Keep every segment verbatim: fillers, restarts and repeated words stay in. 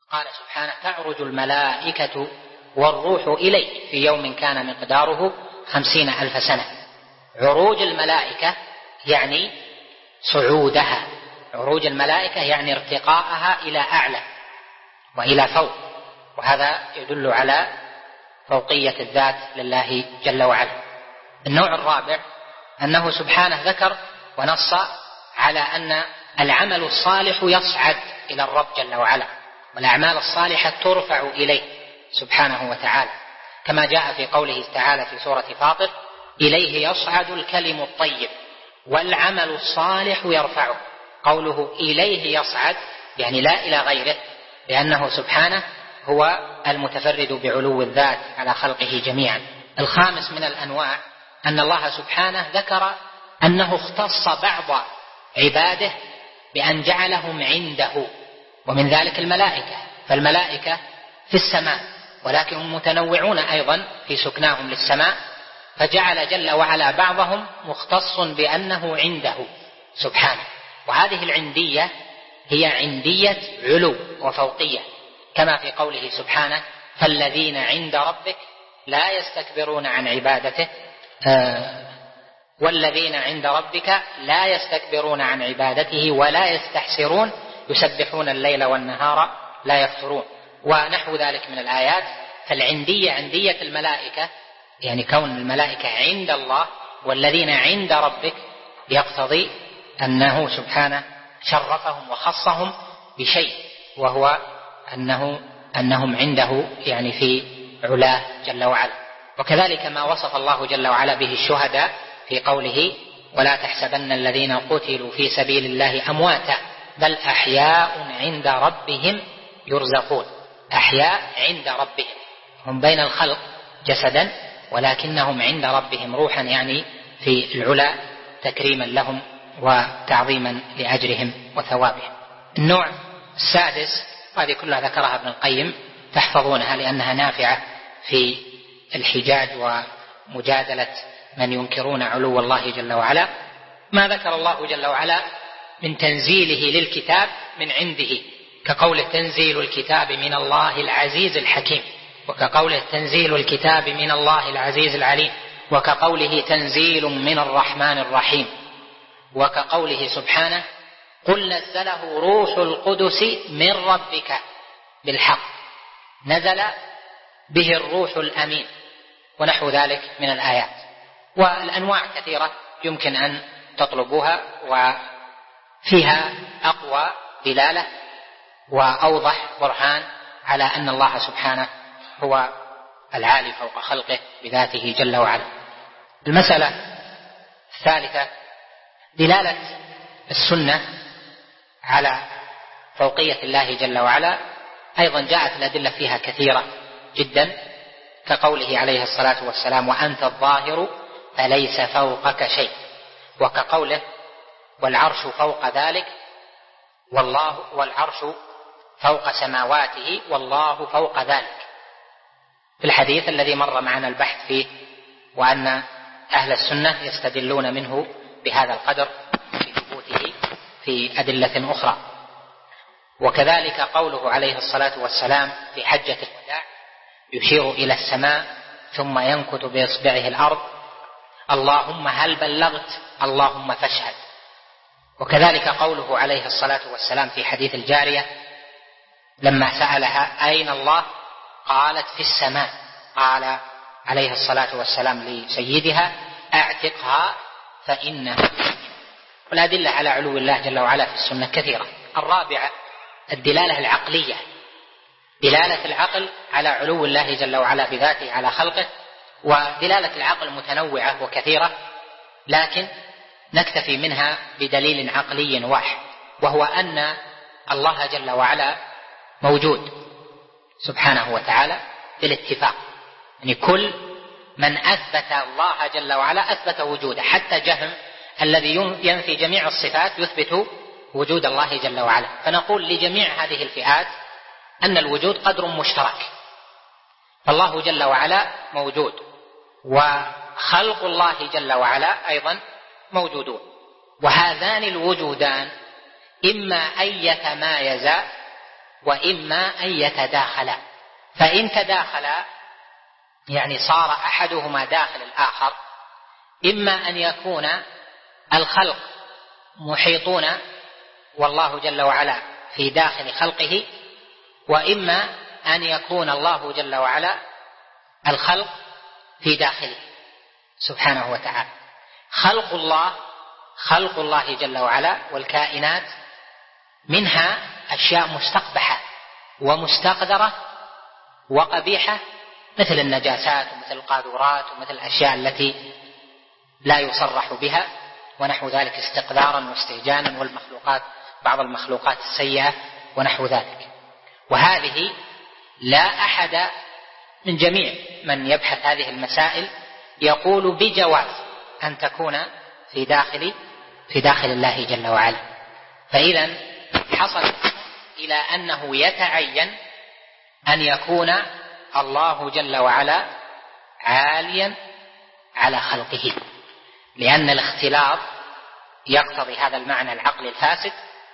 قال سبحانه: تعرج الملائكة والروح إليه في يوم كان مقداره خمسين ألف سنة. عروج الملائكة يعني صعودها، عروج الملائكة يعني ارتقاءها إلى أعلى وإلى فوق، وهذا يدل على فوقية الذات لله جل وعلا. النوع الرابع أنه سبحانه ذكر ونص على أن العمل الصالح يصعد إلى الرب جل وعلا، والأعمال الصالحة ترفع إليه سبحانه وتعالى، كما جاء في قوله تعالى في سورة فاطر: إليه يصعد الكلم الطيب والعمل الصالح يرفعه. قوله إليه يصعد يعني لا إلى غيره، لأنه سبحانه هو المتفرد بعلو الذات على خلقه جميعا. الخامس من الأنواع أن الله سبحانه ذكر أنه اختص بعض عباده بأن جعلهم عنده، ومن ذلك الملائكة، فالملائكة في السماء ولكن هم متنوعون أيضا في سكناهم للسماء، فجعل جل وعلا بعضهم مختص بأنه عنده سبحانه، وهذه العندية هي عندية علو وفوقية، كما في قوله سبحانه: فالذين عند ربك لا يستكبرون عن عبادته آه والذين عند ربك لا يستكبرون عن عبادته ولا يستحسرون يسبحون الليل والنهار لا يفترون، ونحو ذلك من الآيات. فالعندية عندية الملائكة يعني كون الملائكة عند الله، والذين عند ربك يقتضي أنه سبحانه شرفهم وخصهم بشيء، وهو أنه أنهم عنده يعني في علاه جل وعلا. وكذلك ما وصف الله جل وعلا به الشهداء في قوله: ولا تحسبن الذين قتلوا في سبيل الله أمواتا بل أحياء عند ربهم يرزقون. أحياء عند ربهم، هم بين الخلق جسدا ولكنهم عند ربهم روحا، يعني في العلا تكريما لهم وتعظيما لأجرهم وثوابهم. النوع السادس، وهذه كلها ذكرها ابن القيم تحفظونها لأنها نافعة في الحجاج ومجادلة من ينكرون علو الله جل وعلا، ما ذكر الله جل وعلا من تنزيله للكتاب من عنده، كقوله: تنزيل الكتاب من الله العزيز الحكيم، وكقوله: تنزيل الكتاب من الله العزيز العليم، وكقوله: تنزيل من الرحمن الرحيم، وكقوله سبحانه: قل نزله روح القدس من ربك بالحق نزل به الروح الأمين، ونحو ذلك من الآيات. والأنواع كثيرة يمكن أن تطلبوها، وفيها أقوى دلالة وأوضح برهان على أن الله سبحانه هو العالي فوق خلقه بذاته جل وعلا. المسألة الثالثة دلالة السنة على فوقية الله جل وعلا، أيضا جاءت الأدلة فيها كثيرة جدا، كقوله عليه الصلاة والسلام: وأنت الظاهر فليس فوقك شيء، وكقوله: والعرش فوق ذلك والله والعرش فوق سماواته والله فوق ذلك، في الحديث الذي مر معنا البحث فيه، وأن أهل السنة يستدلون منه بهذا القدر في ثبوته في أدلة أخرى. وكذلك قوله عليه الصلاة والسلام في حجة الوداع يشير إلى السماء ثم ينكت بإصبعه الأرض: اللهم هل بلغت اللهم فاشهد. وكذلك قوله عليه الصلاة والسلام في حديث الجارية لما سألها: أين الله؟ قالت: في السماء. قال عليه الصلاة والسلام لسيدها: أعتقها فإنها. والأدلة على علو الله جل وعلا في السنة كثيرة. الرابعة الدلالة العقلية، دلالة العقل على علو الله جل وعلا بذاته على خلقه، ودلالة العقل متنوعة وكثيرة، لكن نكتفي منها بدليل عقلي واحد، وهو أن الله جل وعلا موجود سبحانه وتعالى بالاتفاق، يعني كل من أثبت الله جل وعلا أثبت وجوده، حتى جهم الذي ينفي جميع الصفات يثبت وجود الله جل وعلا. فنقول لجميع هذه الفئات أن الوجود قدر مشترك، فالله جل وعلا موجود، وخلق الله جل وعلا أيضا موجودون، وهذان الوجودان إما أن يتمايزا وإما أن يتداخلا. فإن تداخلا يعني صار أحدهما داخل الآخر، إما أن يكون الخلق محيطون والله جل وعلا في داخل خلقه، وإما أن يكون الله جل وعلا الخلق في داخله سبحانه وتعالى. خلق الله خلق الله جل وعلا والكائنات منها أشياء مستقبحة ومستقدرة وقبيحة، مثل النجاسات ومثل القاذورات ومثل الأشياء التي لا يصرح بها ونحو ذلك استقدارا واستهجانا، والمخلوقات بعض المخلوقات السيئة ونحو ذلك. وهذه لا أحد من جميع من يبحث هذه المسائل يقول بجواز أن تكون في داخل في داخل الله جل وعلا. فإذا حصل إلى أنه يتعين أن يكون الله جل وعلا عاليا على خلقه، لأن الاختلاط يقتضي هذا المعنى العقل الفاسد،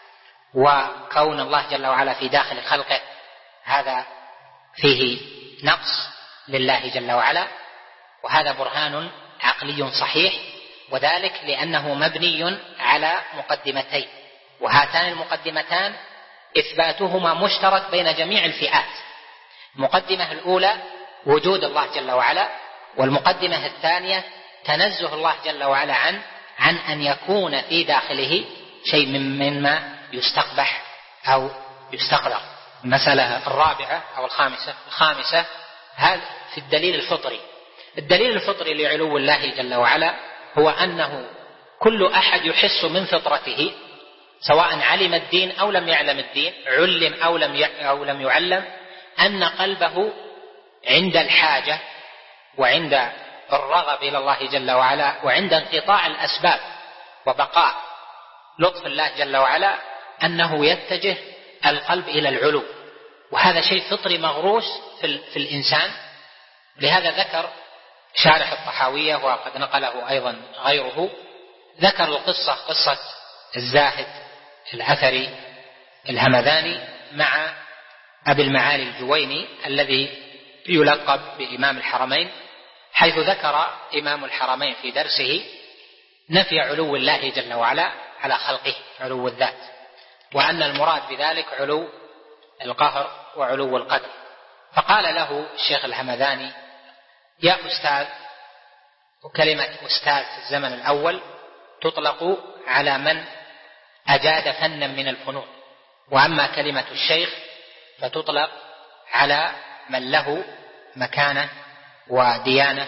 وكون الله جل وعلا في داخل خلقه هذا فيه نقص لله جل وعلا، وهذا برهان عقلي صحيح، وذلك لأنه مبني على مقدمتين، وهاتان المقدمتان إثباتهما مشترك بين جميع الفئات. المقدمة الأولى وجود الله جل وعلا، والمقدمة الثانية تنزه الله جل وعلا عن عن أن يكون في داخله شيء مما يستقبح أو يستقدر. المسألة الرابعة أو الخامسة الخامسة هذا في الدليل الفطري. الدليل الفطري لعلو الله جل وعلا هو أنه كل أحد يحس من فطرته، سواء علم الدين أو لم يعلم الدين، علم أو لم أو لم يعلم، أن قلبه عند الحاجة وعند الرغب إلى الله جل وعلا وعند انقطاع الأسباب وبقاء لطف الله جل وعلا أنه يتجه القلب إلى العلو، وهذا شيء فطري مغروس في, في الإنسان. لهذا ذكر شارح الطحاوية وقد نقله أيضا غيره، ذكر القصة قصة الزاهد الأثري الهمذاني مع أبي المعالي الجويني الذي يلقب بإمام الحرمين، حيث ذكر إمام الحرمين في درسه نفي علو الله جل وعلا على خلقه، علو الذات، وأن المراد بذلك علو القهر وعلو القدر. فقال له الشيخ الهمذاني: يا أستاذ، وكلمة أستاذ في الزمن الأول تطلق على من أجاد فنا من الفنون، وأما كلمة الشيخ فتطلق على من له مكانة وديانة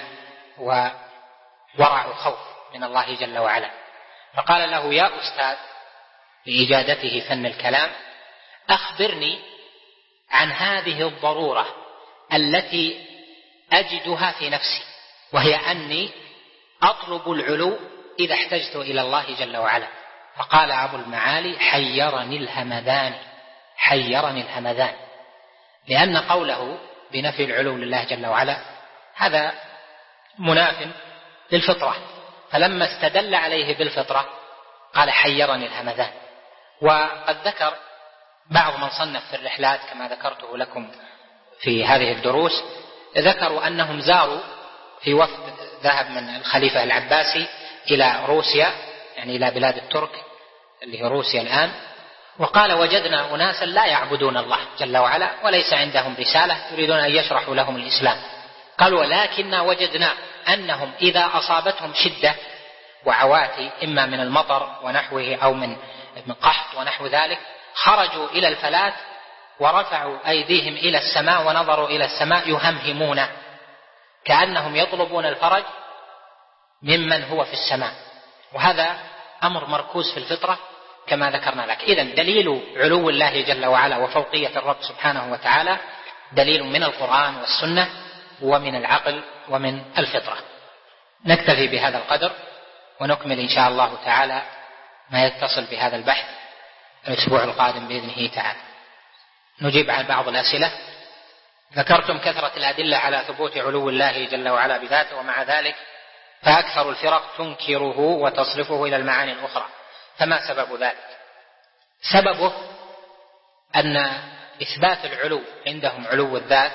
وورع خوف من الله جل وعلا. فقال له: يا أستاذ، بإجادته فن الكلام، أخبرني عن هذه الضرورة التي أجدها في نفسي، وهي أني أطلب العلو إذا احتجت إلى الله جل وعلا. فقال أبو المعالي: حيرني الهمذان، حيرني الهمذان، لأن قوله بنفي العلو لله جل وعلا هذا مناف للفطرة، فلما استدل عليه بالفطرة قال: حيرني الهمذان. وقد ذكر بعض من صنف في الرحلات كما ذكرته لكم في هذه الدروس، ذكروا أنهم زاروا في وفد ذهب من الخليفة العباسي إلى روسيا، يعني إلى بلاد الترك اللي هي روسيا الآن، وقال: وجدنا أناسا لا يعبدون الله جل وعلا وليس عندهم رسالة يريدون أن يشرحوا لهم الإسلام. قال: ولكننا وجدنا أنهم إذا أصابتهم شدة وعواتي إما من المطر ونحوه أو من قحط ونحو ذلك، خرجوا إلى الفلاة ورفعوا أيديهم إلى السماء ونظروا إلى السماء يهمهمون كأنهم يطلبون الفرج ممن هو في السماء. وهذا أمر مركوز في الفطرة كما ذكرنا لك. إذن دليل علو الله جل وعلا وفوقية الرب سبحانه وتعالى دليل من القرآن والسنة ومن العقل ومن الفطرة. نكتفي بهذا القدر ونكمل إن شاء الله تعالى ما يتصل بهذا البحث الأسبوع القادم بإذنه تعالى. نجيب على بعض الأسئلة. ذكرتم كثرة الأدلة على ثبوت علو الله جل وعلا بذاته، ومع ذلك فأكثر الفرق تنكره وتصرفه إلى المعاني الأخرى، فما سبب ذلك؟ سببه أن إثبات العلو عندهم علو الذات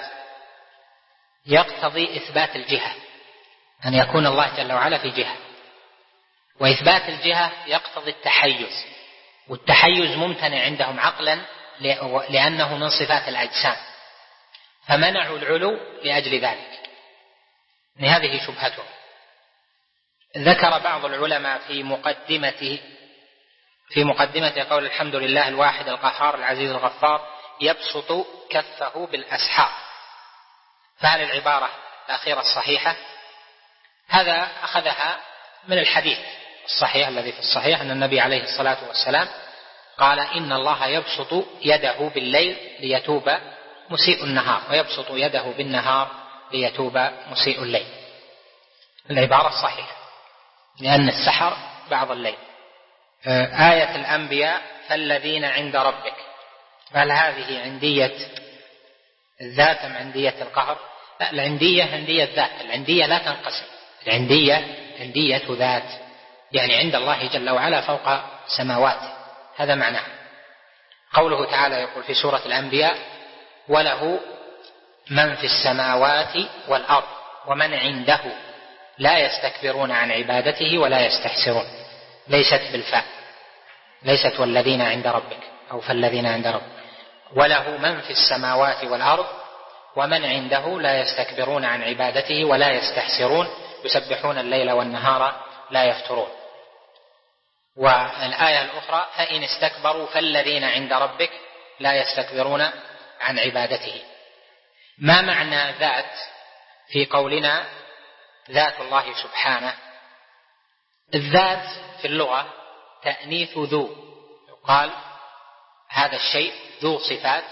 يقتضي إثبات الجهة، أن يكون الله جل وعلا في جهة، وإثبات الجهة يقتضي التحيز، والتحيز ممتنع عندهم عقلا لأنه من صفات الأجسام، فمنعوا العلو لأجل ذلك. هذه شبهتهم. ذكر بعض العلماء في مقدمته في مقدمة قول الحمد لله الواحد القهار العزيز الغفار يبسط كفه بالأسحار، فهل العبارة الأخيرة الصحيحة؟ هذا أخذها من الحديث الصحيح الذي في الصحيح أن النبي عليه الصلاة والسلام قال إن الله يبسط يده بالليل ليتوب مسيء النهار، ويبسط يده بالنهار ليتوب مسيء الليل. العبارة الصحيحة لأن السحر بعض الليل. آية الأنبياء فالذين عند ربك، هل هذه عندية الذات أم عندية القهر؟ لا، العندية عندية ذات، العندية لا تنقسم، العندية عندية ذات، يعني عند الله جل وعلا فوق سماواته، هذا معناه. قوله تعالى يقول في سورة الأنبياء وله من في السماوات والأرض ومن عنده لا يستكبرون عن عبادته ولا يستحسرون، ليست بالفاء، ليست والذين عند ربك أو فالذين عند ربك، وله من في السماوات والأرض ومن عنده لا يستكبرون عن عبادته ولا يستحسرون يسبحون الليل والنهار لا يفترون. والآية الأخرى فإن استكبروا فالذين عند ربك لا يستكبرون عن عبادته. ما معنى ذات في قولنا ذات الله سبحانه؟ الذات في اللغة تأنيث ذو، يقال هذا الشيء ذو صفات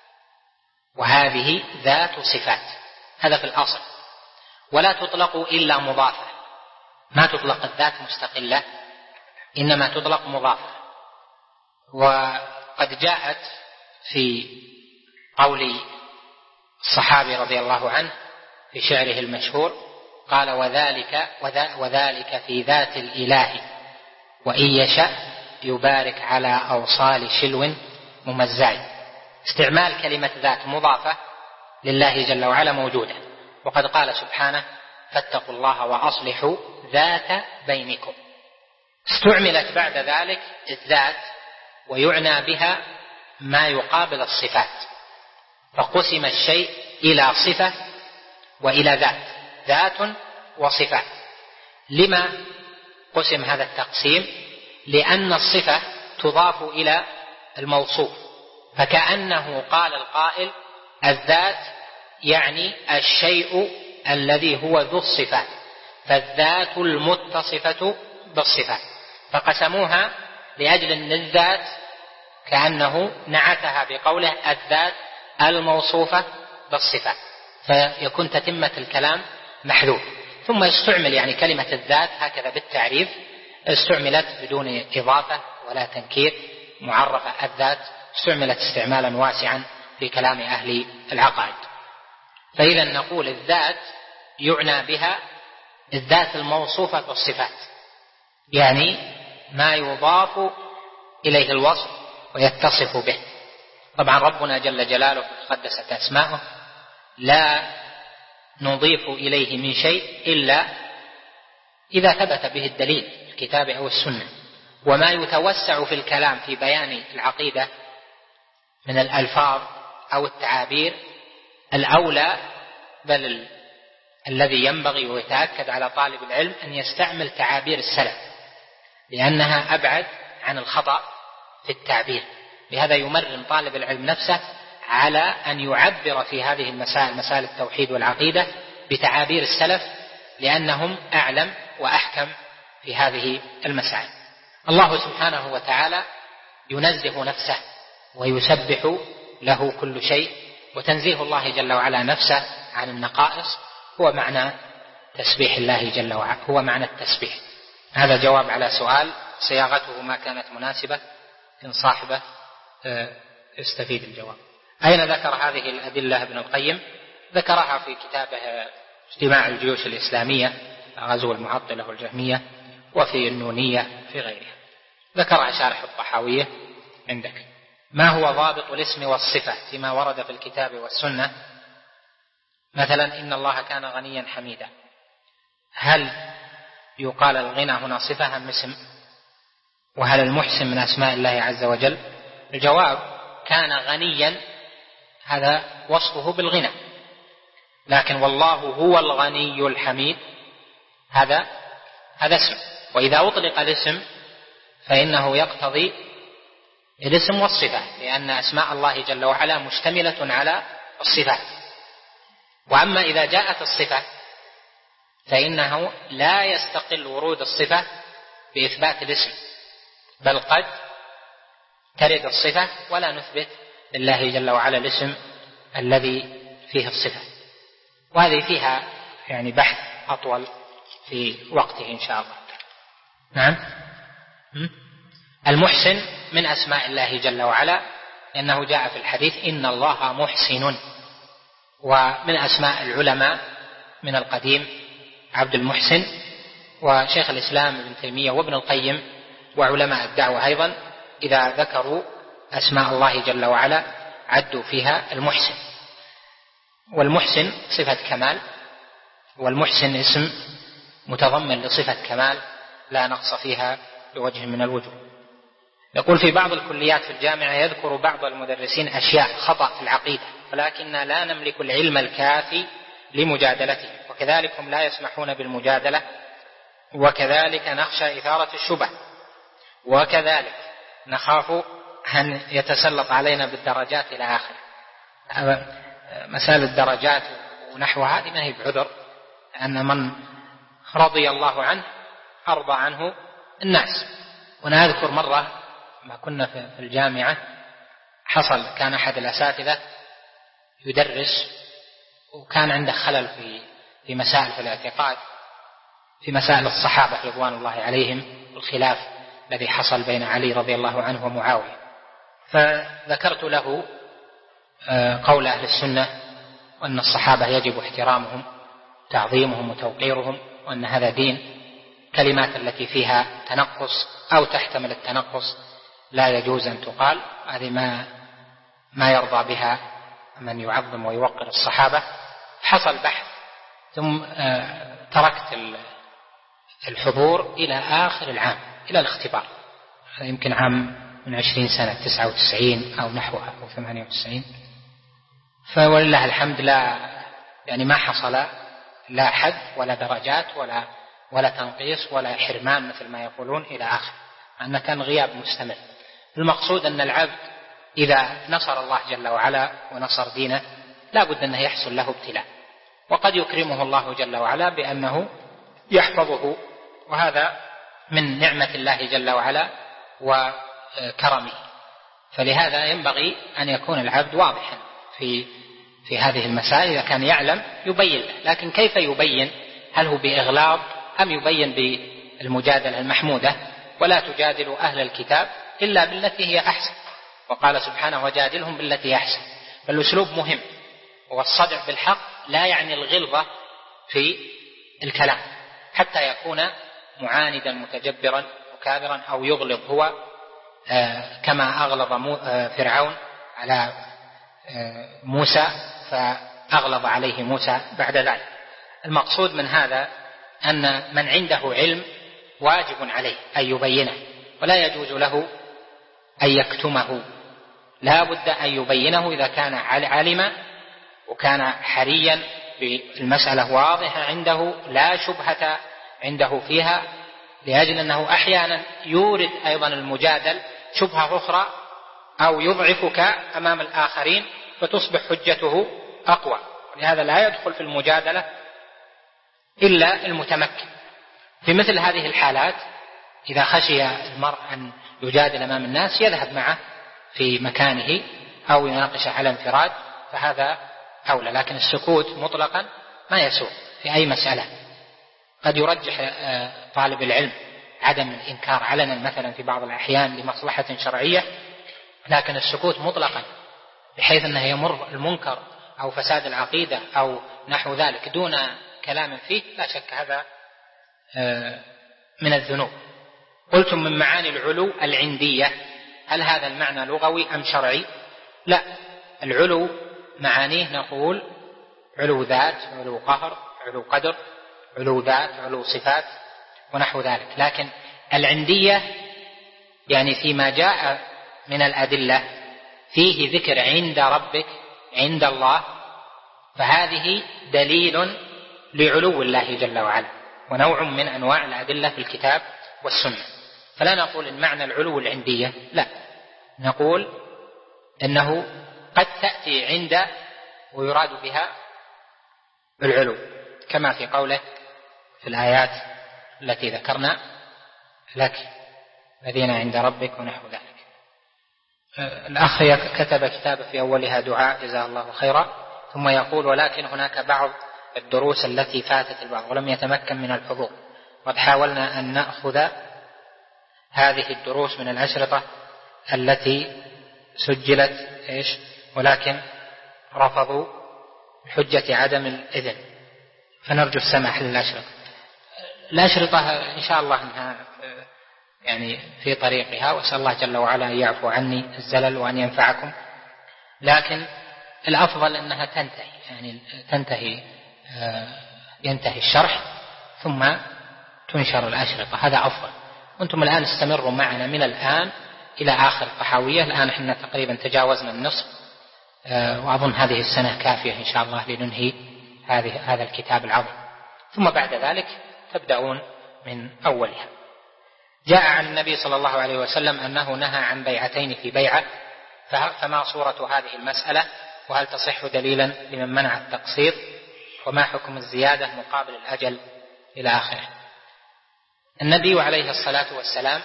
وهذه ذات صفات، هذا في الأصل، ولا تطلق إلا مضافة، ما تطلق الذات مستقلة إنما تطلق مضافة. وقد جاءت في قول الصحابي رضي الله عنه في شعره المشهور قال وذلك, وذلك في ذات الإله وإن يشاء يبارك على أوصال شلو ممزاي. استعمال كلمة ذات مضافة لله جل وعلا موجودة، وقد قال سبحانه فاتقوا الله وأصلحوا ذات بينكم. استعملت بعد ذلك الذات ويعنى بها ما يقابل الصفات، فقسم الشيء إلى صفة وإلى ذات، ذات وصفات. لما قسم هذا التقسيم؟ لأن الصفة تضاف إلى الموصوف، فكأنه قال القائل الذات يعني الشيء الذي هو ذو الصفات، فالذات المتصفة بالصفات، فقسموها لأجل أن الذات كأنه نعتها بقوله الذات الموصوفة بالصفات، فيكون تتمة الكلام محذوف. ثم استعمل يعني كلمة الذات هكذا بالتعريف، استعملت بدون إضافة ولا تنكير، معرفة الذات، استعملت استعمالا واسعا في كلام أهل العقائد. فإذا نقول الذات يعنى بها الذات الموصوفة بالصفات، يعني ما يضاف إليه الوصف ويتصف به. طبعا ربنا جل جلاله قدست أسماؤه لا نضيف إليه من شيء إلا إذا ثبت به الدليل الكتاب أو السنة. وما يتوسع في الكلام في بيان العقيدة من الألفاظ أو التعابير الأولى بل ال... الذي ينبغي ويتأكد على طالب العلم أن يستعمل تعابير السلف، لأنها أبعد عن الخطأ في التعبير. لهذا يمرن طالب العلم نفسه على أن يعبر في هذه المسائل، مسائل التوحيد والعقيدة، بتعابير السلف، لأنهم أعلم وأحكم في هذه المسائل. الله سبحانه وتعالى ينزه نفسه ويسبح له كل شيء، وتنزيه الله جل وعلا نفسه عن النقائص هو معنى تسبيح الله جل وعلا، هو معنى التسبيح. هذا جواب على سؤال صياغته ما كانت مناسبة، إن صاحبه يستفيد الجواب. أين ذكر هذه الأدلة ابن القيم؟ ذكرها في كتابه اجتماع الجيوش الإسلامية، غزو المعطلة والجهمية، وفي النونية في غيرها. ذكرها شارح الطحاوية عندك. ما هو ضابط الاسم والصفة فيما ورد في الكتاب والسنة؟ مثلا إن الله كان غنيا حميدا، هل يقال الغنى هنا صفة أم اسم؟ وهل المحسن من أسماء الله عز وجل؟ الجواب: كان غنيا هذا وصفه بالغنى، لكن والله هو الغني الحميد هذا هذا اسم. وإذا أطلق الاسم فإنه يقتضي الاسم والصفة، لأن أسماء الله جل وعلا مشتملة على الصفات. وأما إذا جاءت الصفة فإنه لا يستقل ورود الصفة بإثبات الاسم، بل قد ترد الصفة ولا نثبت لله جل وعلا الاسم الذي فيه الصفة. وهذه فيها يعني بحث أطول في وقته إن شاء الله. نعم. المحسن من أسماء الله جل وعلا، لأنه جاء في الحديث إن الله محسن. ومن أسماء العلماء من القديم عبد المحسن، وشيخ الإسلام ابن تيمية وابن القيم وعلماء الدعوة أيضا إذا ذكروا أسماء الله جل وعلا عدوا فيها المحسن. والمحسن صفة كمال، والمحسن اسم متضمن لصفة كمال لا نقص فيها بوجه من الوجوه. يقول: في بعض الكليات في الجامعة يذكر بعض المدرسين أشياء خطأ في العقيدة، ولكننا لا نملك العلم الكافي لمجادلته، وكذلك هم لا يسمحون بالمجادلة، وكذلك نخشى إثارة الشبه، وكذلك نخاف أن يتسلط علينا بالدرجات إلى آخر. مسألة الدرجات ونحوها هذه ما هي بعذر، أن من رضي الله عنه أرضى عنه الناس. وأنا أذكر مرة ما كنا في الجامعة حصل، كان أحد الأساتذة يدرس وكان عنده خلل في في مسائل في الاعتقاد، في مسائل الصحابة رضوان الله عليهم، والخلاف الذي حصل بين علي رضي الله عنه ومعاوية. فذكرت له قول أهل السنة وأن الصحابة يجب احترامهم تعظيمهم وتوقيرهم، وأن هذا دين. كلمات التي فيها تنقص أو تحتمل التنقص لا يجوز أن تقال، هذه ما ما يرضى بها من يعظم ويوقر الصحابة. حصل بحث، ثم تركت الحضور إلى آخر العام، إلى الاختبار، يمكن عام من عشرين سنة، تسعة وتسعين أو نحوها أو ثمانية وتسعين. فولله الحمد لا يعني ما حصل لا حد ولا درجات ولا ولا تنقيص ولا حرمان مثل ما يقولون إلى آخر، أن كان غياب مستمر. المقصود أن العبد إذا نصر الله جل وعلا ونصر دينه لا بد أنه يحصل له ابتلاء، وقد يكرمه الله جل وعلا بأنه يحفظه، وهذا من نعمة الله جل وعلا وكرمه. فلهذا ينبغي أن يكون العبد واضحا في في هذه المسائل. إذا كان يعلم يبين له، لكن كيف يبين؟ هل هو بإغلاظ أم يبين بالمجادلة المحمودة؟ ولا تجادلوا أهل الكتاب إلا بالتي هي أحسن، وقال سبحانه وجادلهم بالتي هي أحسن. فالأسلوب مهم، والصدع بالحق لا يعني الغلظة في الكلام حتى يكون معاندا متجبرا مكابرا، أو يغلظ هو كما أغلظ فرعون على موسى فأغلظ عليه موسى بعد ذلك. المقصود من هذا أن من عنده علم واجب عليه أن يبينه، ولا يجوز له أن يكتمه، لا بد أن يبينه إذا كان علم وكان حريا بالمسألة واضحة عنده لا شبهة عنده فيها، لأجل أنه أحيانا يورد أيضا المجادل شبهة أخرى أو يضعفك أمام الآخرين فتصبح حجته أقوى. لهذا لا يدخل في المجادلة إلا المتمكن. في مثل هذه الحالات إذا خشي المرء أن يجادل أمام الناس يذهب معه في مكانه أو يناقش على انفراد، فهذا أولى. لكن السكوت مطلقا ما يسوء في أي مسألة. قد يرجح طالب العلم عدم الإنكار علنا مثلا في بعض الأحيان لمصلحة شرعية، لكن السكوت مطلقا بحيث أنه يمر المنكر أو فساد العقيدة أو نحو ذلك دون كلام فيه، لا شك هذا من الذنوب. قلتم من معاني العلو العندية، هل هذا المعنى لغوي أم شرعي؟ لا، العلو معانيه نقول علو ذات، علو قهر، علو قدر، علو ذات، علو صفات ونحو ذلك. لكن العندية يعني فيما جاء من الأدلة فيه ذكر عند ربك، عند الله، فهذه دليل لعلو الله جل وعلا، ونوع من أنواع الأدلة في الكتاب والسنة. فلا نقول إن معنى العلو العندية، لا، نقول إنه قد تأتي عند ويراد بها العلو، كما في قوله في الآيات التي ذكرنا لك الذين عند ربك ونحو ذلك. الأخ كتب كتاب في أولها دعاء جزاه الله خيرا، ثم يقول: ولكن هناك بعض الدروس التي فاتت البعض ولم يتمكن من الحضور، قد حاولنا أن نأخذ هذه الدروس من الأشرطة التي سجلت إيش ولكن رفضوا بحجة عدم الإذن، فنرجو السماح للأشرطة. الأشرطة إن شاء الله أنها يعني في طريقها، وأسأل الله جل وعلا أن يعفو عني الزلل وأن ينفعكم، لكن الأفضل أنها تنتهي، يعني تنتهي ينتهي الشرح ثم تنشر الأشرطة، هذا أفضل. وأنتم الآن استمروا معنا من الآن إلى آخر الطحاوية، الآن احنا تقريبا تجاوزنا النصف، وأظن هذه السنة كافية إن شاء الله لننهي هذه هذا الكتاب العظيم، ثم بعد ذلك تبدأون من أولها. جاء عن النبي صلى الله عليه وسلم أنه نهى عن بيعتين في بيعة، فما صورة هذه المسألة؟ وهل تصح دليلا لمن منع التقسيط؟ وما حكم الزيادة مقابل الأجل؟ إلى آخره. النبي عليه الصلاة والسلام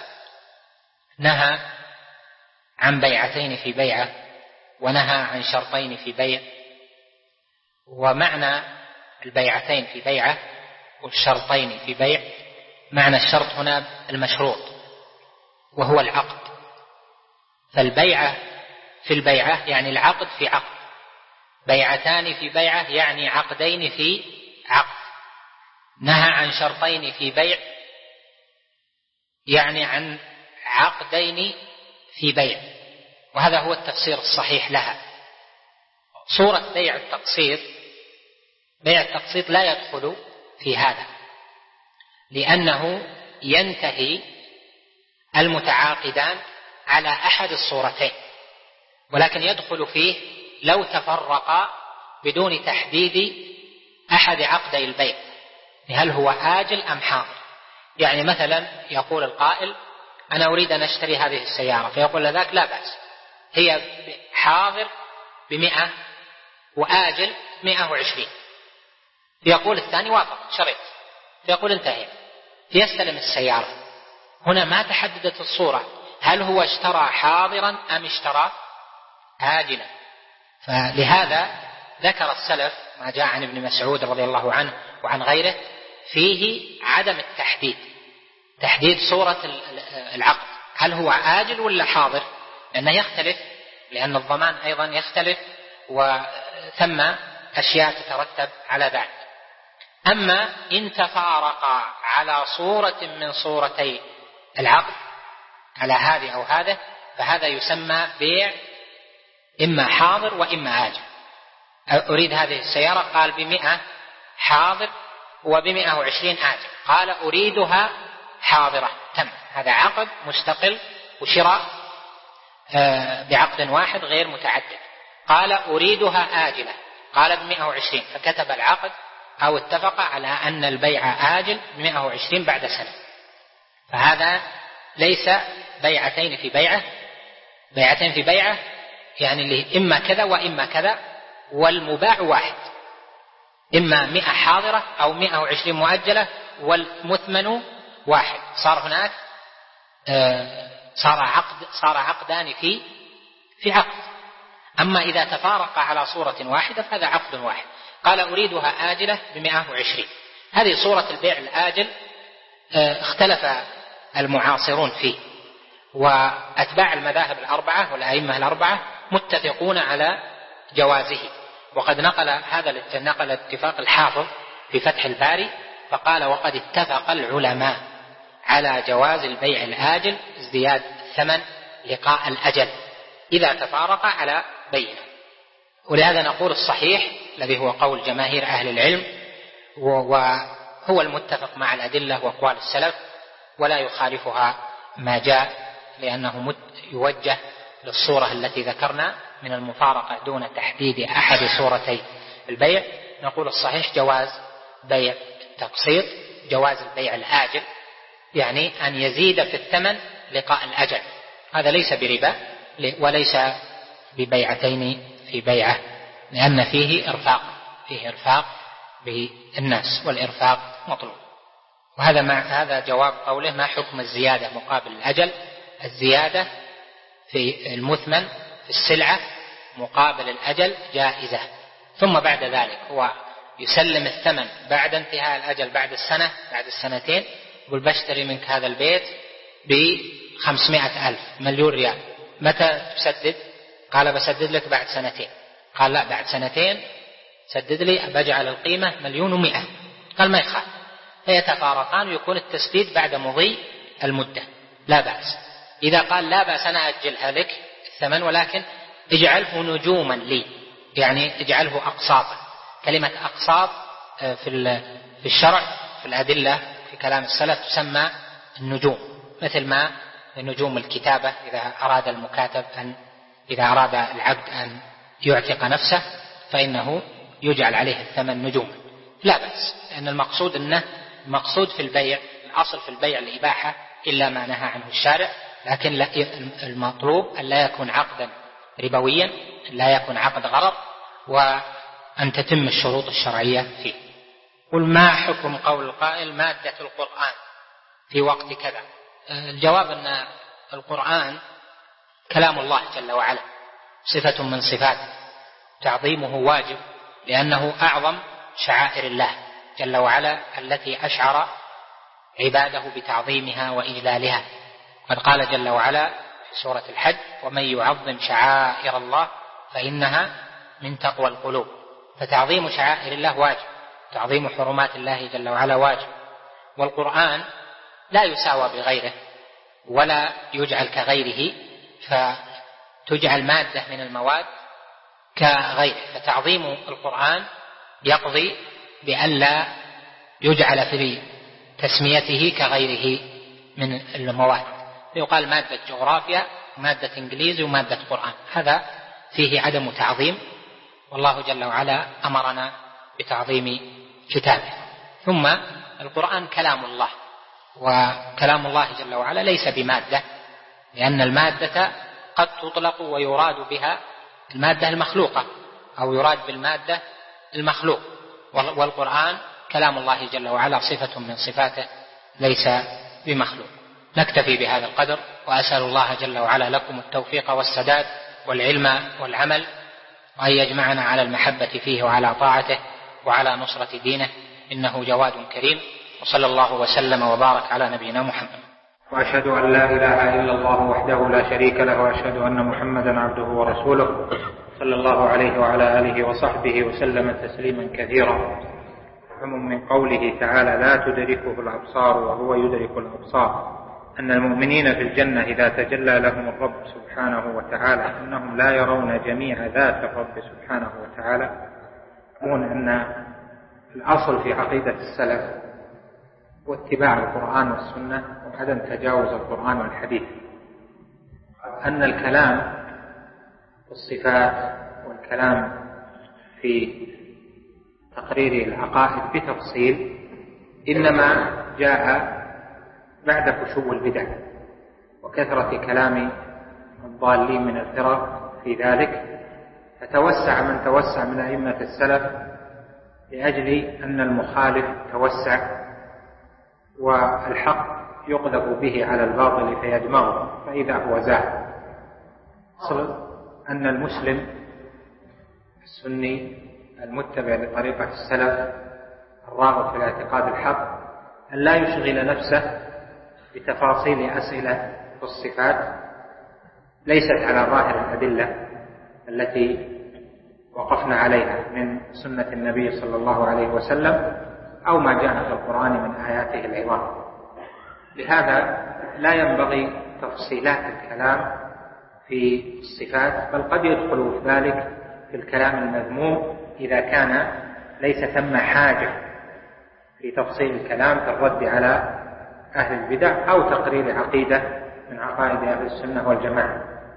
نهى عن بيعتين في بيعة، ونهى عن شرطين في بيع. ومعنى البيعتين في بيعة والشرطين في بيع، معنى الشرط هنا المشروط وهو العقد، فالبيعة في البيعة يعني العقد في عقد، بيعتان في بيعة يعني عقدين في عقد. نهى عن شرطين في بيع يعني عن عقدين في بيع، وهذا هو التفسير الصحيح لها. صورة بيع التقسيط، بيع التقسيط لا يدخل في هذا، لأنه ينتهي المتعاقدان على أحد الصورتين، ولكن يدخل فيه لو تفرقا بدون تحديد أحد عقدي البيع، هل هو آجل أم حاضر. يعني مثلا يقول القائل: أنا أريد أن أشتري هذه السيارة، فيقول لذاك: لا بأس، هي حاضر بمئة وآجل مئة وعشرين. فيقول الثاني: وافق، شريت. فيقول: انتهي، فيستلم السيارة. هنا ما تحددت الصورة، هل هو اشترى حاضرا أم اشترى آجلا. فلهذا ذكر السلف ما جاء عن ابن مسعود رضي الله عنه وعن غيره فيه عدم التحديد، تحديد صورة العقد، هل هو آجل ولا حاضر، لأنه يختلف، لأن الضمان أيضا يختلف، وثم أشياء تترتب على ذلك. أما إن تفارقا على صورة من صورتي العقد، على هذه أو هذا، فهذا يسمى بيع إما حاضر وإما آجل. أريد هذه السيارة، قال بمئة حاضر وبمئة وعشرين آجل، قال أريدها حاضرة، تم، هذا عقد مستقل وشراء بعقد واحد غير متعدد. قال أريدها آجلة، قال بمئة وعشرين، فكتب العقد أو اتفق على أن البيع آجل بمئة وعشرين بعد سنة، فهذا ليس بيعتين في بيعة. بيعتين في بيعة يعني اللي إما كذا وإما كذا، والمباع واحد، إما مئة حاضرة أو مئة وعشرين مؤجلة، والمثمن واحد. صار هناك صار عقد صار عقدان في في عقد. أما إذا تفارق على صورة واحدة فهذا عقد واحد. قال أريدها آجلة بمئة وعشرين، هذه صورة البيع الآجل اختلف المعاصرون فيه، وأتباع المذاهب الأربعة والأئمة الأربعة متفقون على جوازه. وقد نقل هذا نقل اتفاق الحافظ في فتح الباري فقال: وقد اتفق العلماء على جواز البيع الآجل ازدياد الثمن لقاء الأجل إذا تفارق على بينة. ولهذا نقول الصحيح الذي هو قول جماهير أهل العلم وهو المتفق مع الأدلة وأقوال السلف ولا يخالفها ما جاء، لأنه يوجه للصورة التي ذكرنا من المفارقة دون تحديد أحد صورتي البيع. نقول الصحيح جواز بيع التقسيط، جواز البيع الآجل، يعني أن يزيد في الثمن لقاء الأجل، هذا ليس بربا وليس ببيعتين في بيعة، لأن فيه إرفاق فيه إرفاق بالناس، والإرفاق مطلوب. وهذا مع هذا جواب قوله ما حكم الزيادة مقابل الأجل. الزيادة في المثمن في السلعة مقابل الأجل جائزة، ثم بعد ذلك هو يسلم الثمن بعد انتهاء الأجل بعد السنة بعد السنتين، يقول بشتري منك هذا البيت بخمسمائة ألف مليون ريال، متى تسدد؟ قال بسدد لك بعد سنتين. قال لا، بعد سنتين سدد لي بجعل القيمة مليون ومئة. قال ما يخالف، فيتفارقان ويكون التسديد بعد مضي المدة لا بأس. إذا قال لا بأس أنا أجلها لك الثمن ولكن اجعله نجوما لي، يعني اجعله أقساطا. كلمة أقساط في الشرع في الأدلة في كلام السلف تسمى النجوم، مثل ما نجوم الكتابة إذا أراد المكاتب أن إذا أراد العبد أن يعتق نفسه فإنه يجعل عليه الثمن نجوما، لا بأس، لأن المقصود أنه المقصود في البيع الأصل في البيع الإباحة إلا ما نهى عنه الشارع، لكن المطلوب أن لا يكون عقدا ربويا، لا يكون عقد غرض، وأن تتم الشروط الشرعية فيه. قل ما حكم قول القائل مادة القرآن في وقت كذا؟ الجواب أن القرآن كلام الله جل وعلا، صفة من صفاته، تعظيمه واجب لأنه أعظم شعائر الله جل وعلا التي أشعر عباده بتعظيمها وإجلالها. قد قال جل وعلا في سورة الحج ومن يعظم شعائر الله فإنها من تقوى القلوب. فتعظيم شعائر الله واجب، تعظيم حرمات الله جل وعلا واجب. والقرآن لا يساوى بغيره ولا يجعل كغيره، فتجعل مادة من المواد كغيره، فتعظيم القرآن يقضي بألا يجعل في تسميته كغيره من المواد. يقال مادة جغرافيا مادة إنجليزي ومادة قرآن، هذا فيه عدم تعظيم، والله جل وعلا أمرنا بتعظيم كتابه. ثم القرآن كلام الله، وكلام الله جل وعلا ليس بمادة، لأن المادة قد تطلق ويراد بها المادة المخلوقة أو يراد بالمادة المخلوق، والقرآن كلام الله جل وعلا صفة من صفاته ليس بمخلوق. نكتفي بهذا القدر، وأسأل الله جل وعلا لكم التوفيق والسداد والعلم والعمل، وأن يجمعنا على المحبة فيه وعلى طاعته وعلى نصرة دينه، إنه جواد كريم. وصلى الله وسلم وبارك على نبينا محمد. وأشهد أن لا إله إلا الله وحده لا شريك له، وأشهد أن محمدا عبده ورسوله صلى الله عليه وعلى آله وصحبه وسلم تسليما كثيرا. من قوله تعالى لا تدركه الأبصار وهو يدرك الأبصار، أن المؤمنين في الجنة إذا تجلى لهم الرب سبحانه وتعالى أنهم لا يرون جميع ذات الرب سبحانه وتعالى. يقولون أن الأصل في عقيدة السلف واتباع القرآن والسنة وعدم تجاوز القرآن والحديث، أن الكلام في الصفات والكلام في تقرير العقائد بتفصيل إنما جاء بعد فشو البدع وكثرة كلام الضالين من الفرق في ذلك، فتوسع من توسع من أئمة السلف لأجل أن المخالف توسع، والحق يقذف به على الباطل فيدمغه فإذا هو زاهد. أصل أن المسلم السني المتبع لطريقة السلف الراغب في الاعتقاد الحق أن لا يشغل نفسه بتفاصيل أسئلة في الصفات ليست على ظاهر الأدلة التي وقفنا عليها من سنة النبي صلى الله عليه وسلم أو ما جاء في القرآن من آياته العظام. لهذا لا ينبغي تفصيلات الكلام في الصفات، بل قد يدخل ذلك في الكلام المذموم إذا كان ليس ثم حاجة في تفصيل الكلام في الرد على أهل البدع أو تقرير عقيدة من عقائد أهل السنة والجماعة.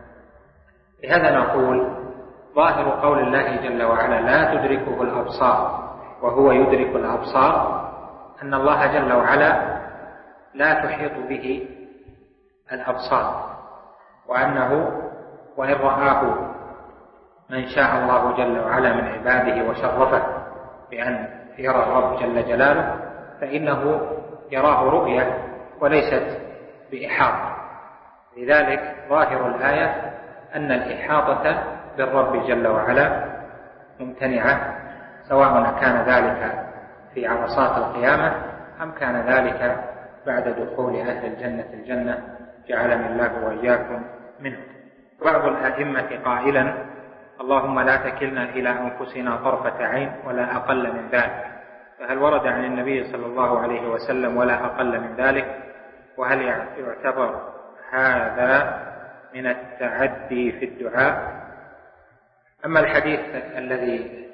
لهذا نقول ظاهر قول الله جل وعلا لا تدركه الأبصار وهو يدرك الأبصار أن الله جل وعلا لا تحيط به الأبصار، وأنه وإن رآه من شاء الله جل وعلا من عباده وشرفه بأن يرى الرب جل جلاله فإنه يراه رؤية وليست بإحاطة. لذلك ظاهر الآية أن الإحاطة بالرب جل وعلا ممتنعة، سواء كان ذلك في عرصات القيامة أم كان ذلك بعد دخول أهل الجنة الجنة، جعلني الله وإياكم منه. بعض الأئمة قائلا اللهم لا تكلنا إلى أنفسنا طرفة عين ولا أقل من ذلك، فهل ورد عن النبي صلى الله عليه وسلم ولا أقل من ذلك؟ وهل يعتبر هذا من التعدي في الدعاء؟ أما الحديث الذي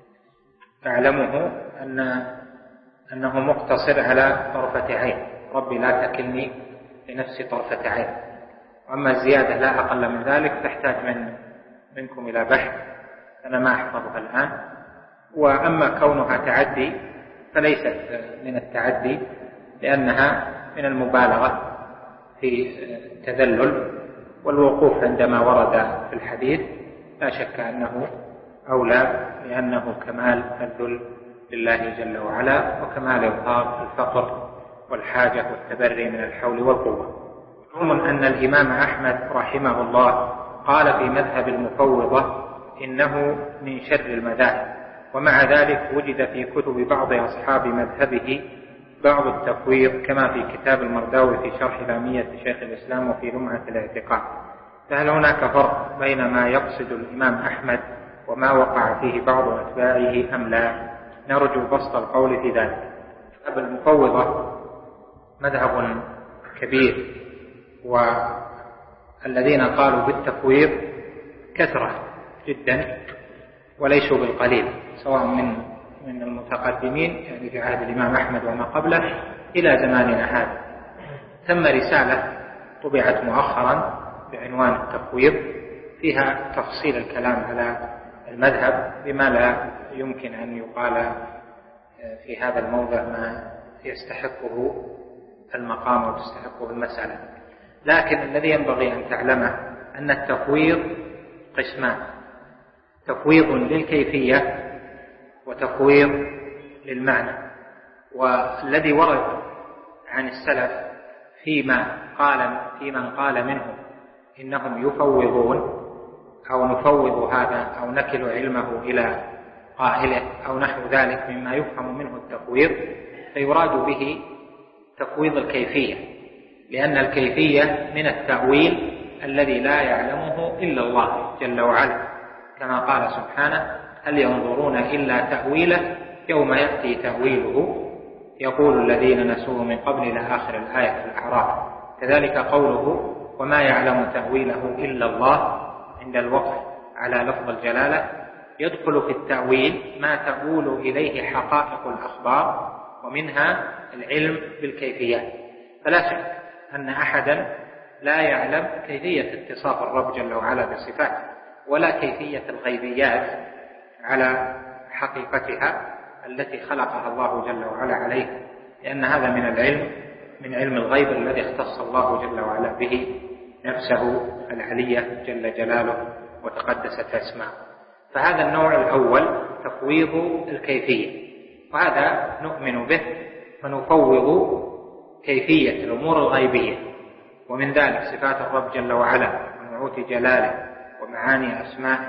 تعلمه أن أنه مقتصر على طرفة عين، ربي لا تكلني لنفسي طرفة عين، وأما الزيادة لا أقل من ذلك تحتاج من منكم إلى بحث، أنا ما أحفظها الآن. وأما كونها تعدي فليست من التعدي، لأنها من المبالغة في التذلل، والوقوف عندما ورد في الحديث لا شك أنه أولى، لأنه كمال الذل لله جل وعلا وكمال إظهار الفقر والحاجة والتبري من الحول والقوة. رغم أن الإمام أحمد رحمه الله قال في مذهب المفوضة إنه من شر المذاهب، ومع ذلك وجد في كتب بعض أصحاب مذهبه بعض التفويض كما في كتاب المرداوي في شرح لامية شيخ الإسلام وفي لمعة الاعتقاد. فهل هناك فرق بين ما يقصد الإمام أحمد وما وقع فيه بعض أتباعه أم لا؟ نرجو بسط القول في ذلك. مذهب المفوضة مذهب كبير، والذين قالوا بالتفويض كثرة جدا وليسوا بالقليل، سواء من من المتقدمين يعني في عهد الإمام أحمد وما قبله إلى زماننا هذا. ثم رسالة طبعت مؤخرا بعنوان التفويض فيها تفصيل الكلام على المذهب بما لا يمكن أن يقال في هذا الموضع ما يستحقه المقام وتستحقه المسألة. لكن الذي ينبغي أن تعلمه أن التفويض قسمان: تفويض للكيفية وتفويض للمعنى. والذي ورد عن السلف فيما قال في من قال منهم إنهم يفوضون أو نفوض هذا أو نكل علمه إلى قائله أو نحو ذلك مما يفهم منه التفويض، فيراد به تفويض الكيفية، لأن الكيفية من التأويل الذي لا يعلمه إلا الله جل وعلا، كما قال سبحانه: هل ينظرون إلا تأويله يوم يأتي تأويله يقول الذين نسوه من قبل إلى آخر الآية في الأعراف. كذلك قوله: وما يعلم تأويله إلا الله، عند الوقف على لفظ الجلالة يدخل في التأويل ما تؤول إليه حقائق الأخبار، ومنها العلم بالكيفيات. فلا شك أن أحدا لا يعلم كيفية اتصاف الرب جل وعلا بصفاته، ولا كيفية الغيبيات على حقيقتها التي خلقها الله جل وعلا عليه، لأن هذا من العلم من علم الغيب الذي اختص الله جل وعلا به نفسه العلية جل جلاله وتقدست أسماءه. فهذا النوع الأول تفويض الكيفية، وهذا نؤمن به فنفوض كيفية الأمور الغيبية، ومن ذلك صفات الرب جل وعلا ونعوت جلاله ومعاني أسماءه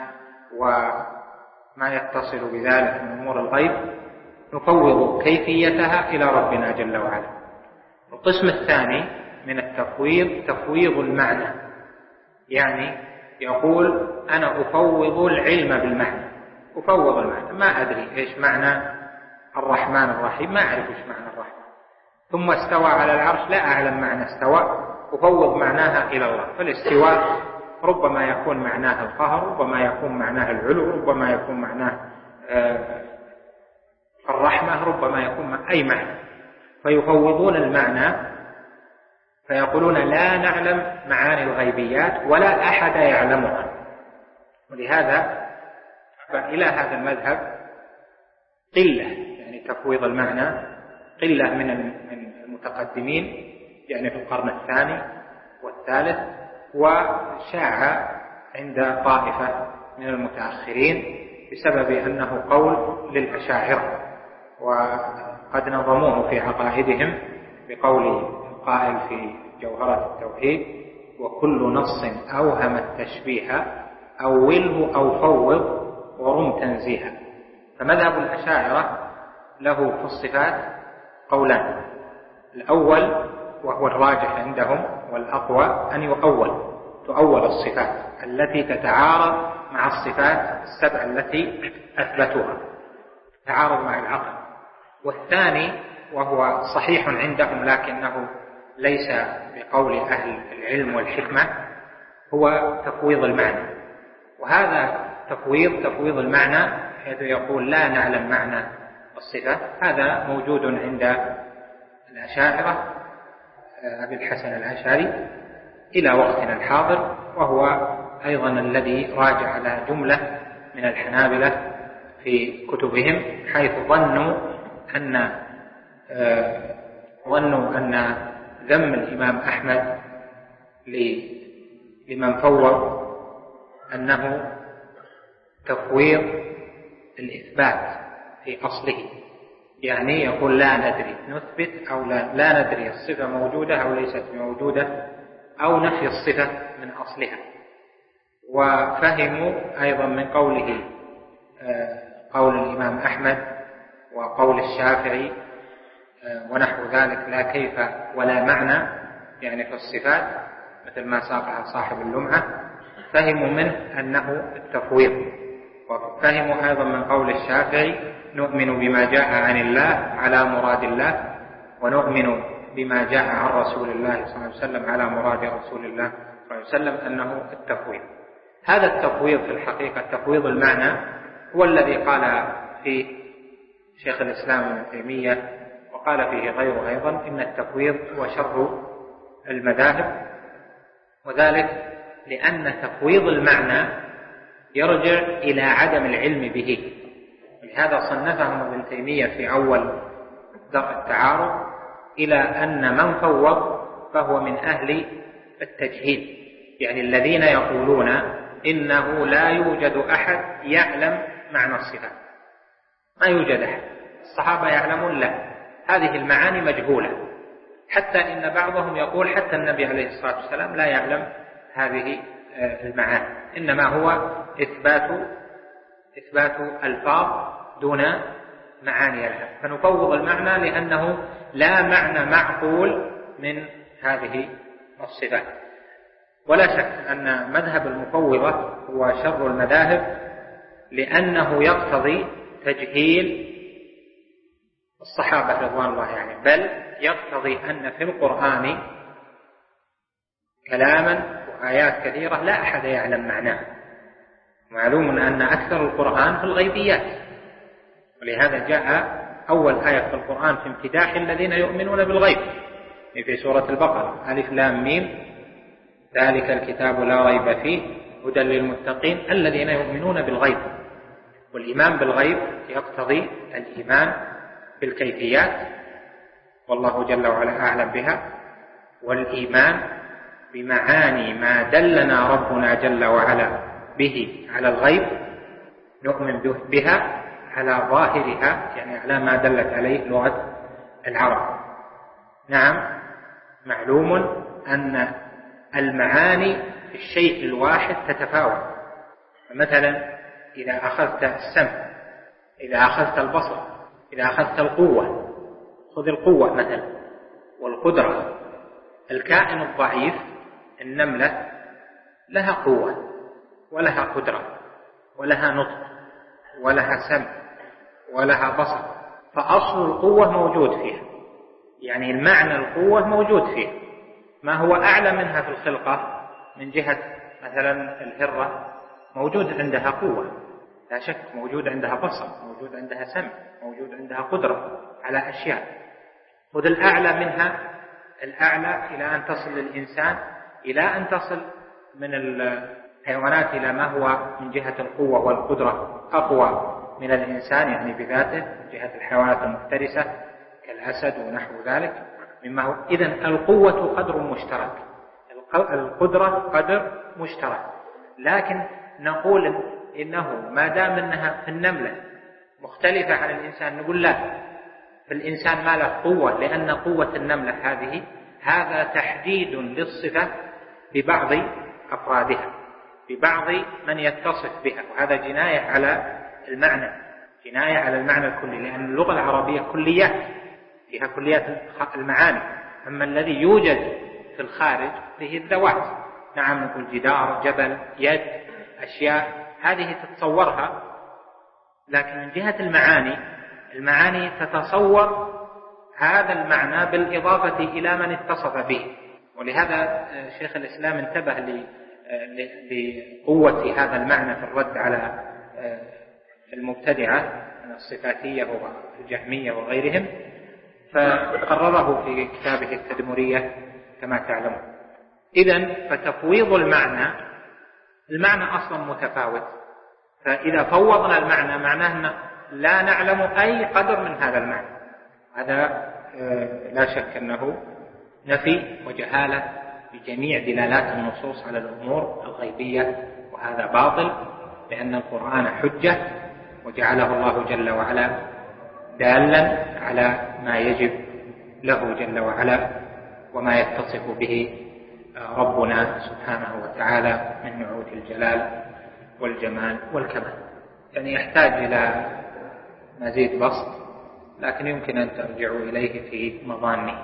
وما يتصل بذلك من أمور الغيب، نفوض كيفيتها إلى ربنا جل وعلا. القسم الثاني من التفويض تفويض المعنى، يعني يقول أنا أفوض العلم بالمعنى، أفوض المعنى، ما أدري إيش معنى الرحمن الرحيم، ما أعرف إيش معنى الرحمن، ثم استوى على العرش، لا أعلم معنى استوى، أفوض معناها إلى الله. فالاستواء ربما يكون معناه القهر، ربما يكون معناه العلو، ربما يكون معناه الرحمة، ربما يكون أي معنى، فيفوضون المعنى فيقولون لا نعلم معاني الغيبيات ولا أحد يعلمها. ولهذا إلى هذا المذهب قلة، يعني تفويض المعنى قلة من المتقدمين، يعني في القرن الثاني والثالث، وشاع عند طائفة من المتأخرين بسبب أنه قول للأشاعرة، وقد نظموه في عقائدهم بقول القائل في جوهرة التوحيد: وكل نص أوهم التشبيه أوله أو فوض ورم تنزيها. فمذهب الأشاعرة له في الصفات قولان: الأول وهو الراجح عندهم والأقوى أن يؤول تؤول الصفات التي تتعارض مع الصفات السبع التي أثبتوها، تعارض مع العقل. والثاني وهو صحيح عندهم لكنه ليس بقول أهل العلم والحكمة، هو تفويض المعنى. وهذا تفويض تفويض المعنى حيث يقول لا نعلم معنى الصفة، هذا موجود عند الأشاعرة أبي الحسن الأشعري إلى وقتنا الحاضر، وهو أيضا الذي راجع على جملة من الحنابلة في كتبهم، حيث ظنوا أن ظنوا أن ذم الإمام أحمد لمن فوض أنه تفويض الإثبات في أصله، يعني يقول لا ندري نثبت أو لا, لا ندري الصفة موجودة أو ليست موجودة، أو نفي الصفة من أصلها. وفهموا أيضا من قوله قول الإمام أحمد وقول الشافعي ونحو ذلك لا كيف ولا معنى، يعني في الصفات مثل ما ساقها صاحب اللمعة، فهموا منه أنه التفويض. وفهموا أيضا من قول الشافعي نؤمن بما جاء عن الله على مراد الله، ونؤمن بما جاء عن رسول الله صلى الله عليه وسلم على مراد رسول الله صلى الله عليه وسلم، أنه التفويض. هذا التفويض في الحقيقة تفويض المعنى هو الذي قال فيه شيخ الإسلام ابن تيمية، وقال فيه غيره أيضا، إن التفويض هو شر المذاهب، وذلك لأن تفويض المعنى يرجع إلى عدم العلم به. ولهذا صنفهم ابن تيمية في أول درء التعارض إلى أن من فوض فهو من أهل التجهيل، يعني الذين يقولون إنه لا يوجد أحد يعلم معنى الصفات، ما يوجد أحد. الصحابة يعلمون لا، هذه المعاني مجهولة، حتى إن بعضهم يقول حتى النبي عليه الصلاة والسلام لا يعلم هذه المعاني، إنما هو إثبات إثبات ألفاظ دون معاني لها. فنفوض المعنى لأنه لا معنى معقول من هذه الصفات. ولا شك أن مذهب المفوضة هو شر المذاهب، لأنه يقتضي تجهيل الصحابة رضوان الله يعني، بل يقتضي أن في القرآن كلاما وآيات كثيرة لا أحد يعلم معناه. معلوم أن أكثر القرآن في الغيبيات، ولهذا جاء أول آية في القرآن في امتداح الذين يؤمنون بالغيب في سورة البقرة: ألف لام ميم ذلك الكتاب لا ريب فيه هدى للمتقين الذين يؤمنون بالغيب. والإيمان بالغيب يقتضي الإيمان بالكيفيات، والله جل وعلا أعلم بها، والإيمان بمعاني ما دلنا ربنا جل وعلا به على الغيب، نؤمن بها على ظاهرها، يعني على ما دلت عليه لغة العرب. نعم، معلوم أن المعاني في الشيء الواحد تتفاوت. مثلا إذا أخذت السمع، إذا أخذت البصر، إذا أخذت القوة، خذ القوة مثلا والقدرة. الكائن الضعيف النملة لها قوة ولها قدرة ولها نطق ولها سمع ولها بصر، فأصل القوة موجود فيها، يعني المعنى القوة موجود فيها. ما هو أعلى منها في الخلقة من جهة مثلا الهرة موجود عندها قوة لا شك، موجود عندها بصر، موجود عندها سمع، موجود عندها قدرة على أشياء، خذ الأعلى منها الأعلى إلى أن تصل للإنسان، إلى أن تصل من الحيوانات إلى ما هو من جهة القوة والقدرة أقوى من الإنسان يعني بذاته، من جهة الحيوانات المفترسة كالأسد ونحو ذلك مما هو. إذن القوة قدر مشترك، القدرة قدر مشترك، لكن نقول إنه ما دام أنها في النملة مختلفة عن الإنسان نقول لا، في الإنسان ما له قوة، لأن قوة النملة هذه هذا تحديد للصفة ببعض أفرادها، ببعض من يتصف بها، وهذا جناية على المعنى، جناية على المعنى الكلي، لأن اللغة العربية كليات فيها كليات المعاني، أما الذي يوجد في الخارج فيه الذوات. نعم نقول جدار، جبل، يد، أشياء هذه تتصورها، لكن من جهة المعاني المعاني تتصور هذا المعنى بالإضافة إلى من اتصف به. ولهذا شيخ الإسلام انتبه لقوة هذا المعنى في الرد على المبتدعة الصفاتية والجهمية وغيرهم، فقرره في كتابه التدمرية كما تعلمون. إذن فتفويض المعنى، المعنى أصلا متفاوت، فإذا فوضنا المعنى معناه أن لا نعلم أي قدر من هذا المعنى، هذا لا شك أنه نفي وجهالة بجميع دلالات النصوص على الأمور الغيبية، وهذا باطل، لأن القرآن حجة وجعله الله جل وعلا دالا على ما يجب له جل وعلا وما يتصف به ربنا سبحانه وتعالى من نعوت الجلال والجمال والكمال. يعني يحتاج إلى مزيد بسط، لكن يمكن أن ترجعوا إليه في مظانه.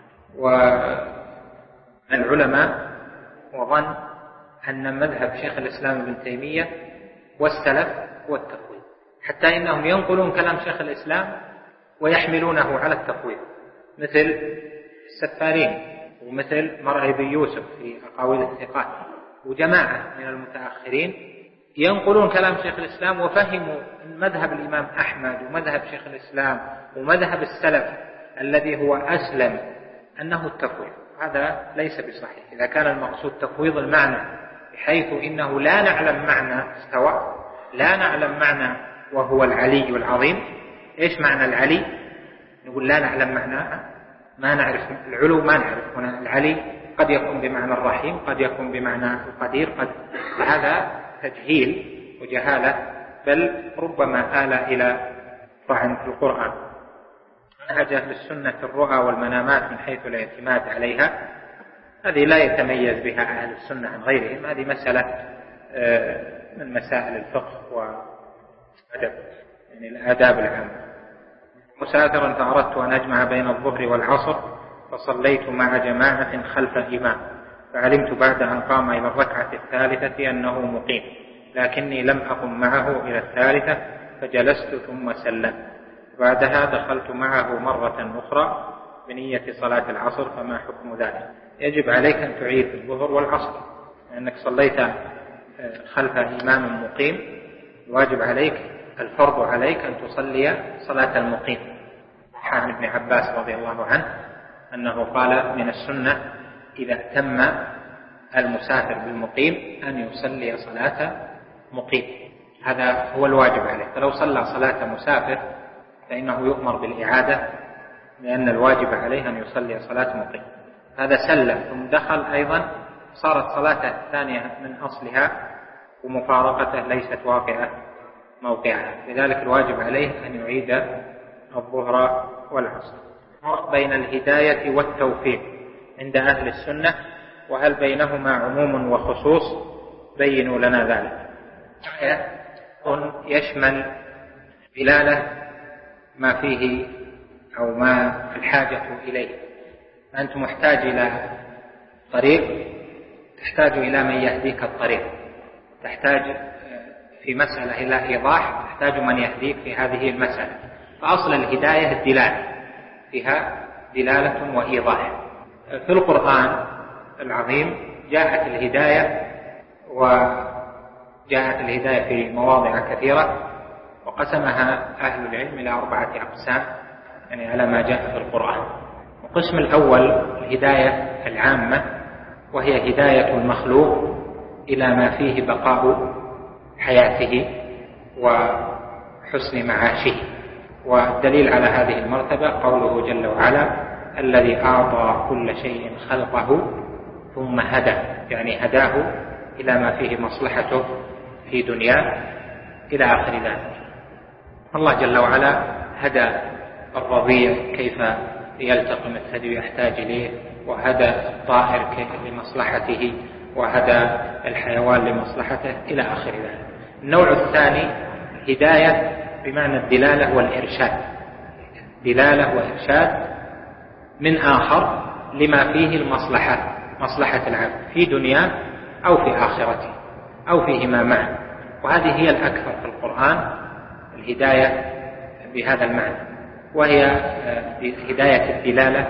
والعلماء وظن أن مذهب شيخ الإسلام ابن تيمية والسلف هو التفويض، حتى إنهم ينقلون كلام شيخ الإسلام ويحملونه على التفويض، مثل السفارين ومثل مرعي يوسف في أقاويل الثقات وجماعة من المتأخرين ينقلون كلام شيخ الإسلام وفهموا مذهب الإمام أحمد ومذهب شيخ الإسلام ومذهب السلف الذي هو أسلم أنه التفويض. هذا ليس بصحيح. إذا كان المقصود تفويض المعنى بحيث إنه لا نعلم معنى استوى، لا نعلم معنى وهو العلي العظيم. إيش معنى العلي؟ نقول لا نعلم معناه، ما نعرف العلو، ما نعرف. هنا العلي قد يكون بمعنى الرحيم، قد يكون بمعنى القدير، قد هذا تجهيل وجهالة، بل ربما آل إلى طعن في القرآن. منهج أهل السنة في الرؤى والمنامات من حيث الاعتماد عليها، هذه لا يتميز بها أهل السنة عن غيرهم، هذه مسألة من مسائل الفقه وأدب، يعني الآداب العامة. مسافرا فأردت أن أجمع بين الظهر والعصر فصليت مع جماعة خلف إمام، فعلمت بعد أن قام إلى الركعة الثالثة أنه مقيم، لكني لم أقم معه إلى الثالثة فجلست ثم سلم، بعدها دخلت معه مرة أخرى بنية صلاة العصر، فما حكم ذلك؟ يجب عليك أن تعيد الظهر والعصر، لأنك صليت خلف إمام مقيم، الواجب عليك، الفرض عليك أن تصلي صلاة المقيم. عن ابن عباس رضي الله عنه أنه قال من السنة إذا اهتم المسافر بالمقيم أن يصلي صلاة مقيم، هذا هو الواجب عليه. فلو صلى صلاة مسافر فإنه يؤمر بالإعادة، لأن الواجب عليه أن يصلي صلاة مقيم. هذا سلم ثم دخل أيضا، صارت صلاته الثانية من أصلها ومفارقته ليست واقعة موقعها، لذلك الواجب عليه أن يعيد الظهر والعصر. بين الهداية والتوفيق عند أهل السنة، وهل بينهما عموم وخصوص؟ بينوا لنا ذلك. يشمل دلالة ما فيه أو ما الحاجة إليه. أنت محتاج إلى طريق، تحتاج إلى من يهديك الطريق، تحتاج في مسألة إلى إيضاح، تحتاج من يهديك في هذه المسألة. فأصل الهداية الدلالة، فيها دلالة وإيضاح. في القرآن العظيم جاءت الهداية وجاءت الهداية في مواضع كثيرة، وقسمها أهل العلم إلى أربعة أقسام يعني على ما جاء في القرآن. القسم الأول الهداية العامة، وهي هداية المخلوق إلى ما فيه بقاء حياته وحسن معاشه. والدليل على هذه المرتبة قوله جل وعلا: الذي أعطى كل شيء خلقه ثم هدى، يعني هداه إلى ما فيه مصلحته في دنياه إلى آخر ذلك. الله جل وعلا هدى الرضيع كيف يلتقم الثدي ويحتاج إليه، وهدى الطائر لمصلحته، وهدى الحيوان لمصلحته إلى آخر ذلك. النوع الثاني هداية بمعنى الدلالة والإرشاد، دلالة وإرشاد من آخر لما فيه المصلحة، مصلحة العبد في دنياه أو في آخرته أو فيهما معا. وهذه هي الأكثر في القرآن الهداية بهذا المعنى، وهي هداية الدلالة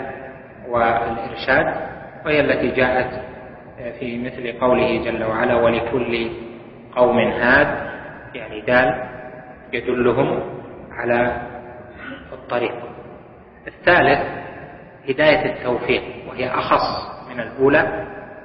والإرشاد، وهي التي جاءت في مثل قوله جل وعلا: ولكل قوم هاد، يعني دال يدلهم على الطريق. الثالث هداية التوفيق، وهي أخص من الأولى،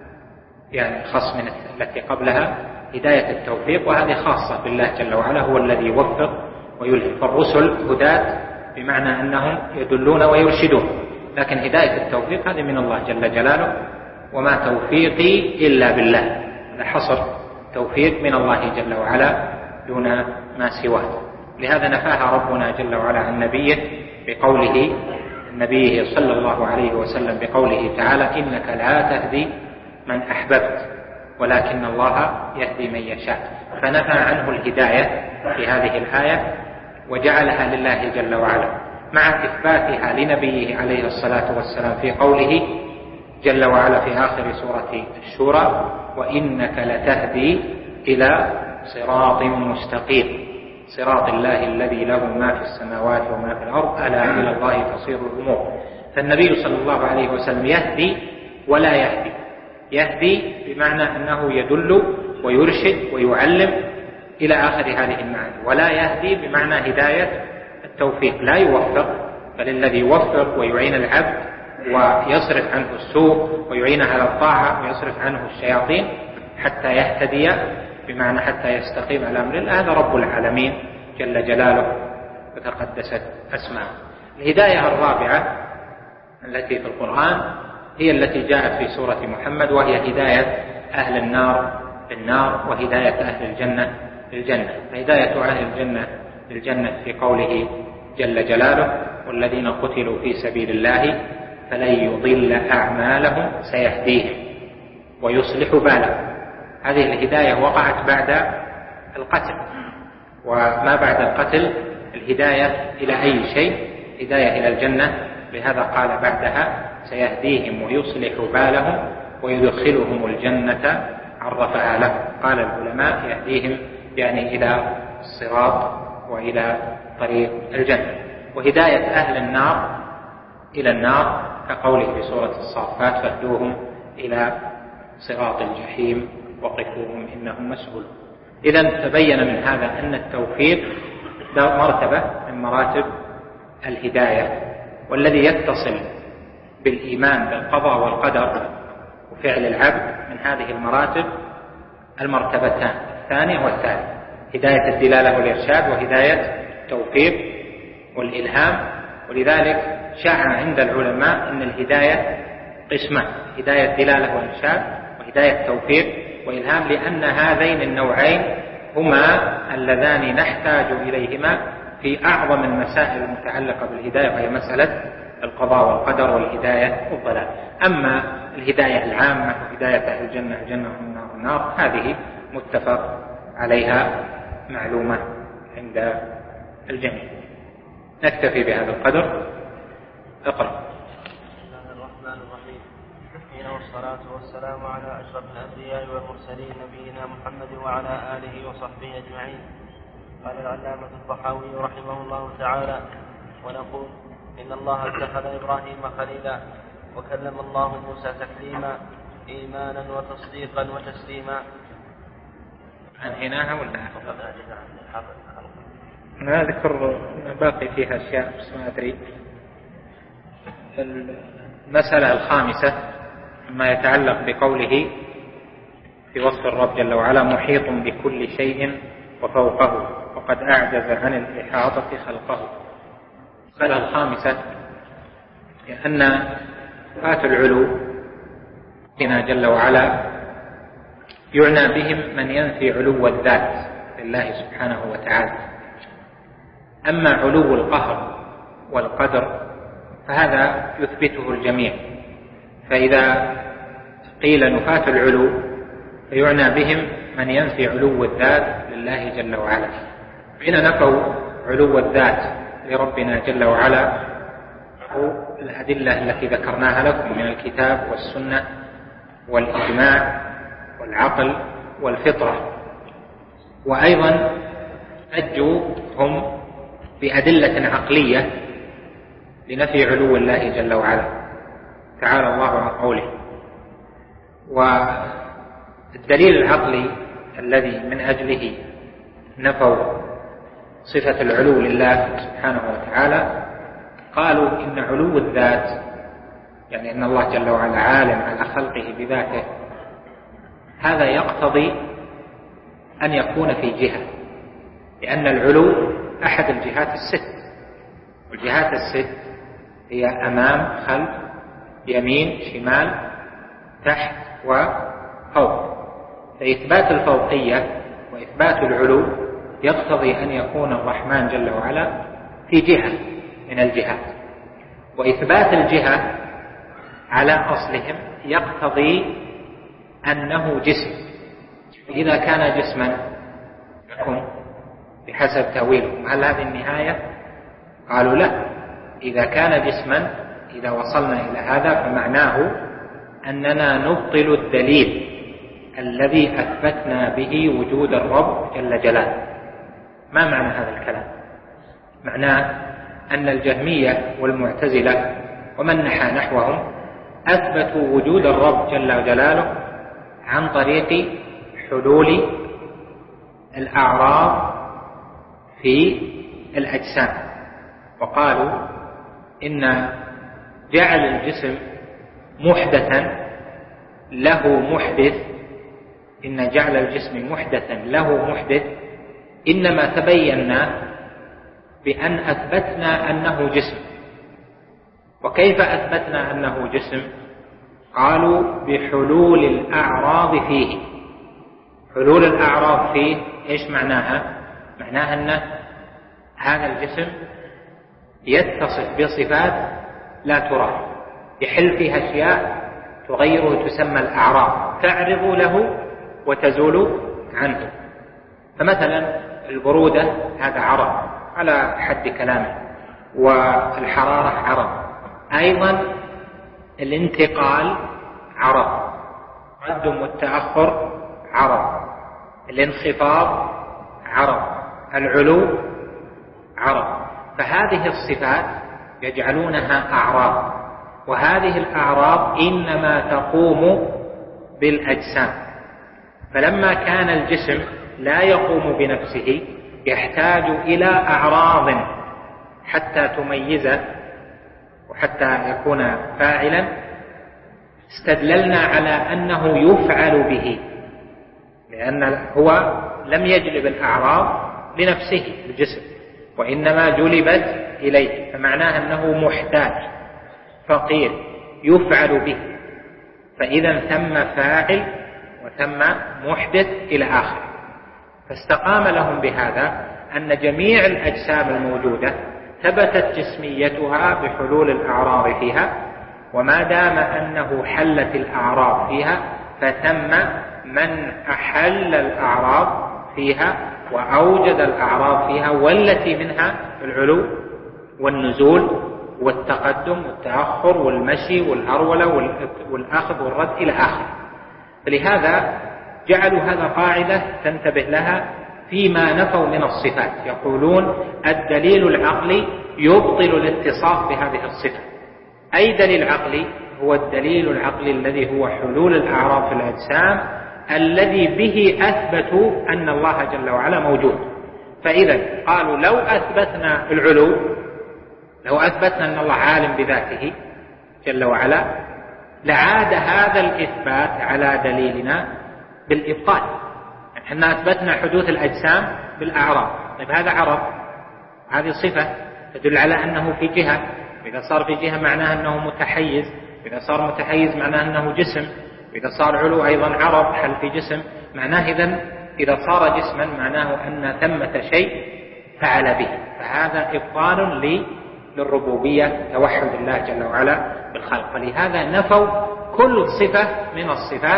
يعني خص من التي قبلها، هداية التوفيق، وهذه خاصة بالله جل وعلا، هو الذي يوفق ويلهم. فالرسل هداة بمعنى أنهم يدلون ويرشدون، لكن هداية التوفيق هذه من الله جل جلاله: وما توفيقي إلا بالله. هذا حصر توفيق من الله جل وعلا دون ما سواه. لهذا نفاها ربنا جل وعلا عن نبيه بقوله نبيه صلى الله عليه وسلم بقوله تعالى: إنك لا تهدي من أحببت ولكن الله يهدي من يشاء. فنفى عنه الهداية في هذه الآية وجعلها لله جل وعلا، مع إثباتها لنبيه عليه الصلاة والسلام في قوله جل وعلا في آخر سورة الشورى: وإنك لتهدي إلى صراط مستقيم، صراط الله الذي له ما في السماوات وما في الأرض، ألا إلى الله تصير الأمور. فالنبي صلى الله عليه وسلم يهدي ولا يهدي، يهدي بمعنى أنه يدل ويرشد ويعلم إلى آخر هذه المعاني، ولا يهدي بمعنى هداية التوفيق، لا يوفق، بل الذي يوفق ويعين العبد ويصرف عنه السوء ويعينه على الطاعة ويصرف عنه الشياطين حتى يهتدي، بمعنى حتى يستقيم على أمر الله، هذا رب العالمين جل جلاله وتقدست أسماءه. الهداية الرابعة التي في القرآن هي التي جاءت في سورة محمد، وهي هداية أهل النار للنار وهداية أهل الجنة للجنة. فهداية أهل الجنة للجنة في قوله جل جلاله: والذين قتلوا في سبيل الله فلن يضل أعمالهم سيهديهم ويصلح بالهم. هذه الهداية وقعت بعد القتل، وما بعد القتل الهداية إلى أي شيء؟ هداية إلى الجنة. لهذا قال بعدها: سيهديهم ويصلح بالهم ويدخلهم الجنة عرفها لهم. قال العلماء: يهديهم يعني إلى الصراط وإلى طريق الجنة. وهداية أهل النار إلى النار كقوله في سورة الصافات: فاهدوهم إلى صراط الجحيم وقفوهم إنهم مسؤولون. إذن تبين من هذا أن التوفيق مرتبة من مراتب الهداية، والذي يتصل بالإيمان بالقضاء والقدر وفعل العبد من هذه المراتب المرتبتان الثانية والثالثة: هداية الدلالة والإرشاد، وهداية التوفيق والإلهام. ولذلك شاع عند العلماء أن الهداية قسمان: هداية دلالة وإرشاد، وهداية توفيق وإلهام، لأن هذين النوعين هما اللذان نحتاج إليهما في أعظم المسائل المتعلقة بالهداية، وهي مسألة القضاء والقدر والهداية والضلال. أما الهداية العامة وهداية أهل الجنة الجنة والنار النار، هذه متفق عليها معلومة عند الجميع. نكتفي بهذا القدر. اقرأ. بسم الله الرحمن الرحيم. والصلاة والسلام على أشرف الأنبياء والمرسلين نبينا محمد وعلى آله وصحبه أجمعين. قال العلامة الطحاوي رحمه الله تعالى: ونقول إن الله اتخذ إبراهيم خليلا، وكلم الله موسى تكليما، إيمانا وتصديقا وتسليما. أنهيناها ولا أنا أذكر باقي فيها أشياء بس ما أدري. المسألة الخامسة ما يتعلق بقوله في وصف الرب جل وعلا محيط بكل شيء وفوقه وقد أعجز عن الإحاطة خلقه. المسألة الخامسة أن صفات العلو ربنا جل وعلا يعنى بهم من ينفي علو الذات لله سبحانه وتعالى. أما علو القهر والقدر فهذا يثبته الجميع، فإذا قيل نفاة العلو فيعنى بهم من ينفي علو الذات لله جل وعلا. حين نفوا علو الذات لربنا جل وعلا أو الأدلة التي ذكرناها لكم من الكتاب والسنة والإجماع والعقل والفطرة، وأيضا حجوا هم بأدلة عقلية لنفي علو الله جل وعلا تعالى الله عن قوله. والدليل العقلي الذي من أجله نفوا صفة العلو لله سبحانه وتعالى قالوا إن علو الذات يعني أن الله جل وعلا عالم على خلقه بذاته، هذا يقتضي أن يكون في جهة، لأن العلو أحد الجهات الست، والجهات الست هي أمام خلف يمين شمال تحت وفوق. فإثبات الفوقية وإثبات العلو يقتضي أن يكون الرحمن جل وعلا في جهة من الجهات، وإثبات الجهة على أصلهم يقتضي أنه جسم. إذا كان جسما يكون بحسب تأويلهم هل هذه النهاية؟ قالوا لا، إذا كان جسما إذا وصلنا إلى هذا فمعناه أننا نبطل الدليل الذي أثبتنا به وجود الرب جل جلاله. ما معنى هذا الكلام؟ معناه أن الجهمية والمعتزلة ومن نحى نحوهم أثبتوا وجود الرب جل جلاله عن طريق حلول الأعراض في الأجسام، وقالوا إن جعل الجسم محدثا له محدث إن جعل الجسم محدثا له محدث إنما تبينا بأن أثبتنا أنه جسم. وكيف أثبتنا أنه جسم؟ قالوا بحلول الأعراض فيه. حلول الأعراض فيه إيش معناها؟ معناها أن هذا الجسم يتصف بصفات لا ترى، يحل فيها أشياء تغيره تسمى الأعراض، تعرض له وتزول عنه. فمثلا البرودة هذا عرض على حد كلامه، والحرارة عرض، أيضا الانتقال عرض، التقدم والتأخر عرض، الانخفاض عرض، العلو عرض. فهذه الصفات يجعلونها أعراض، وهذه الأعراض إنما تقوم بالأجسام. فلما كان الجسم لا يقوم بنفسه يحتاج إلى أعراض حتى تميزه وحتى يكون فاعلا، استدللنا على أنه يفعل به، لأن هو لم يجلب الأعراض لنفسه الجسم، وإنما جلبت إليه، فمعناه أنه محتاج فقير يفعل به. فإذا ثم فاعل وثم محدث إلى آخر. فاستقام لهم بهذا أن جميع الأجسام الموجودة ثبتت جسميتها بحلول الأعراض فيها، وما دام أنه حلت الأعراض فيها فثم من أحل الأعراض فيها وأوجد الأعراض فيها، والتي منها العلو والنزول والتقدم والتأخر والمشي والهرولة والأخذ والرد إلى آخره. فلهذا جعلوا هذا قاعدة تنتبه لها فيما نفوا من الصفات، يقولون الدليل العقلي يبطل الاتصاف بهذه الصفة. أي دليل عقلي؟ هو الدليل العقلي الذي هو حلول الأعراض في الأجسام الذي به أثبتوا أن الله جل وعلا موجود. فإذا قالوا لو أثبتنا العلو، لو أثبتنا أن الله عالم بذاته جل وعلا، لعاد هذا الإثبات على دليلنا بالإبطال. يعني احنا أثبتنا حدوث الأجسام بالأعراض، طيب هذا عرض، هذه صفة تدل على أنه في جهة، إذا صار في جهة معناه أنه متحيز، إذا صار متحيز معناه أنه جسم، إذا صار علو أيضا عرض حل في جسم، معناه إذن إذا صار جسما معناه أن ثمة شيء فعل به، فهذا إبطال للربوبية توحد الله جل وعلا بالخلق. فلهذا نفوا كل صفة من الصفات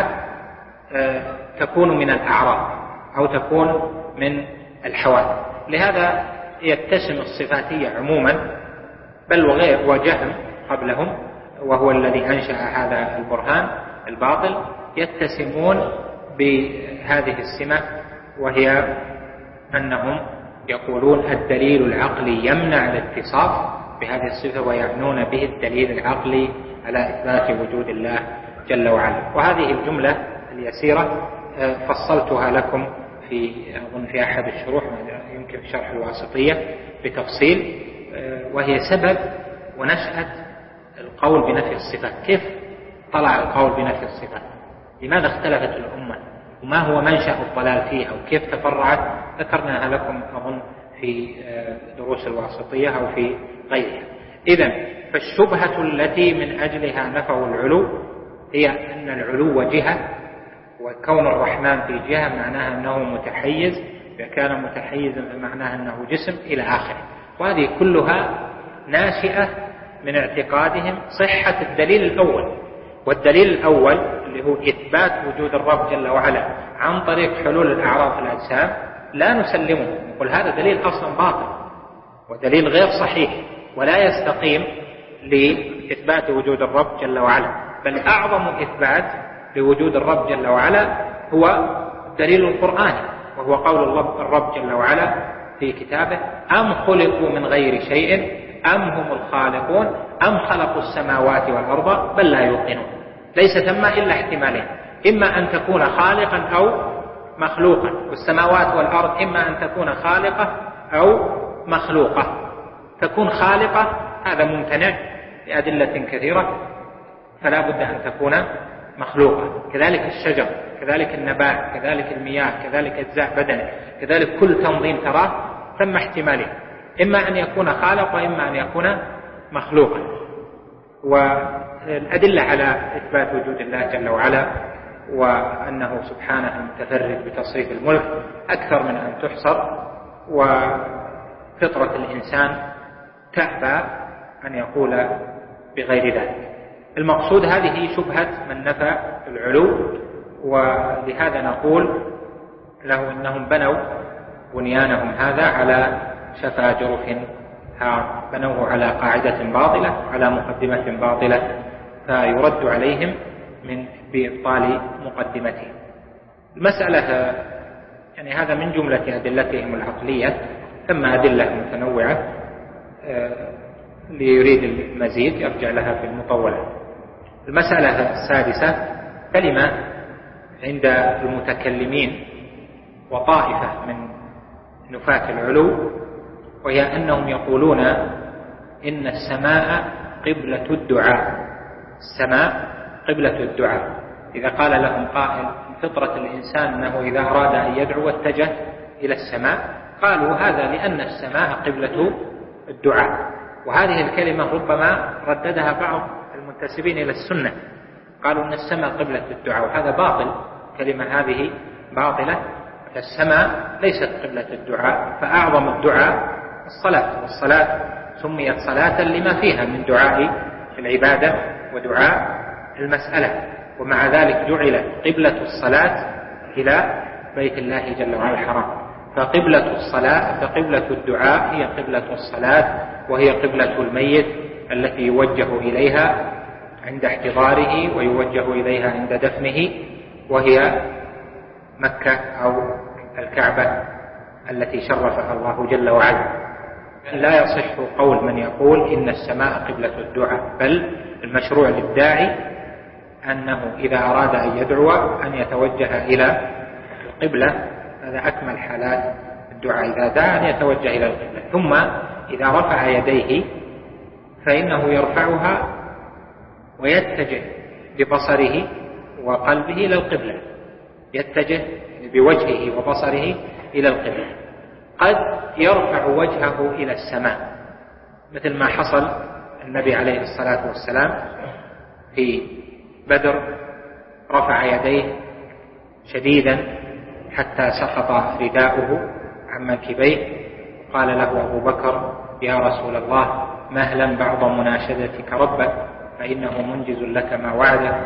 تكون من الأعراض أو تكون من الحوادث. لهذا يتسم الصفاتية عموما بل وغير وجهم قبلهم، وهو الذي أنشأ هذا البرهان الباطل، يتسمون بهذه السمة، وهي أنهم يقولون الدليل العقلي يمنع الاتصاف بهذه الصفة، ويعنون به الدليل العقلي على إثبات وجود الله جل وعلا. وهذه الجملة اليسيرة فصلتها لكم في أظن في أحد الشروح، يمكن في شرح الواسطية بتفصيل، وهي سبب ونشأة القول بنفي الصفات. كيف طلع القول بنفي الصفات؟ لماذا اختلفت الأمة؟ وما هو منشأ الضلال فيها؟ وكيف تفرعت؟ ذكرناها لكم أظن في دروس الواسطية أو في غيرها. إذن فالشبهة التي من أجلها نفوا العلو هي أن العلو جهة، وكون الرحمن في جهة معناها أنه متحيز، إذا كان متحيزا فمعناها أنه جسم إلى آخره. وهذه كلها ناشئة من اعتقادهم صحة الدليل الأول. والدليل الأول اللي هو إثبات وجود الرب جل وعلا عن طريق حلول الأعراض في الأجسام لا نسلمه، نقول هذا دليل أصلا باطل ودليل غير صحيح ولا يستقيم لإثبات وجود الرب جل وعلا. بل أعظم إثبات لوجود الرب جل وعلا هو الدليل القرآني، وهو قول الرب جل وعلا في كتابه: أم خلقوا من غير شيء أم هم الخالقون أم خلقوا السماوات والأرض بل لا يوقنون. ليس ثم إلا احتمالين، إما أن تكون خالقا أو مخلوقا، والسماوات والأرض إما أن تكون خالقة أو مخلوقة. تكون خالقة هذا ممتنع لأدلة كثيرة، فلا بد أن تكون مخلوقة. كذلك الشجر، كذلك النبات، كذلك المياه، كذلك أجزاء بدنه، كذلك كل تنظيم تراه ثم احتمالين، إما أن يكون خالق وإما أن يكون مخلوقا. والأدلة على إثبات وجود الله جل وعلا وأنه سبحانه المتفرد بتصريف الملك أكثر من أن تحصر، وفطرة الإنسان تأبى أن يقول بغير ذلك. المقصود هذه شبهة من نفى العلو، ولهذا نقول له إنهم بنوا بنيانهم هذا على شفا جرف هار، بنوه على قاعدة باطلة على مقدمة باطلة، فيرد عليهم من بإبطال مقدمتهم. المسألة يعني هذا من جملة أدلتهم العقلية، ثم أدلة متنوعة ليريد المزيد يرجع لها في المطولة. المسألة السادسة كلمة عند المتكلمين وطائفة من نفاة العلو، وهي أنهم يقولون إن السماء قبلة الدعاء. السماء قبلة الدعاء. إذا قال لهم قائل فطرة الإنسان أنه إذا أراد أن يدعو اتجه إلى السماء، قالوا هذا لأن السماء قبلة الدعاء. وهذه الكلمة ربما رددها بعض المنتسبين إلى السنة، قالوا أن السماء قبلة الدعاء، وهذا باطل. كلمة هذه باطلة، السماء ليست قبلة الدعاء، فأعظم الدعاء الصلاة، والصلاة سميت صلاة لما فيها من دعاء العبادة ودعاء المسألة. ومع ذلك جعلت قبلة الصلاة إلى بيت الله جل وعلا الحرام. فقبلة الصلاة فقبلة الدعاء هي قبلة الصلاة، وهي قبلة الميت التي يوجه إليها عند احتضاره ويوجه إليها عند دفنه، وهي مكة أو الكعبة التي شرفها الله جل وعلا. لا يصح قول من يقول إن السماء قبلة الدعاء، بل المشروع للداعي أنه إذا أراد أن يدعو أن يتوجه إلى القبلة، هذا أكمل حالات الدعاء، إذا دعا أن يتوجه إلى القبلة. ثم إذا رفع يديه فإنه يرفعها ويتجه ببصره وقلبه إلى القبلة، يتجه بوجهه وبصره إلى القبلة. قد يرفع وجهه إلى السماء مثل ما حصل النبي عليه الصلاة والسلام في بدر، رفع يديه شديدا حتى سقط رداؤه عن منكبيه، قال له أبو بكر: يا رسول الله، مهلا بعض مناشدتك ربك فإنه منجز لك ما وعده،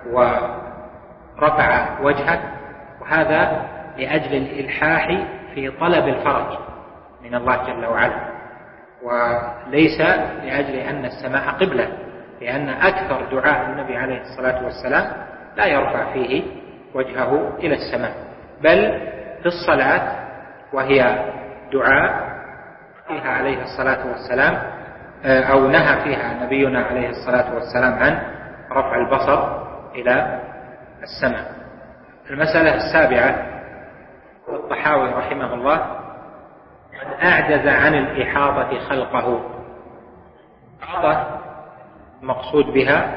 ورفع وجهه، وهذا لأجل الإلحاح في طلب الفرج من الله جل وعلا، وليس لأجل أن السماء قبلة، لأن أكثر دعاء النبي عليه الصلاة والسلام لا يرفع فيه وجهه إلى السماء، بل في الصلاة وهي دعاء فيها عليه الصلاة والسلام أو نهى فيها نبينا عليه الصلاة والسلام عن رفع البصر إلى السماء. المسألة السابعة، الطحاوي رحمه الله قد أعجز عن الإحاطة خلقه. الإحاطة المقصود بها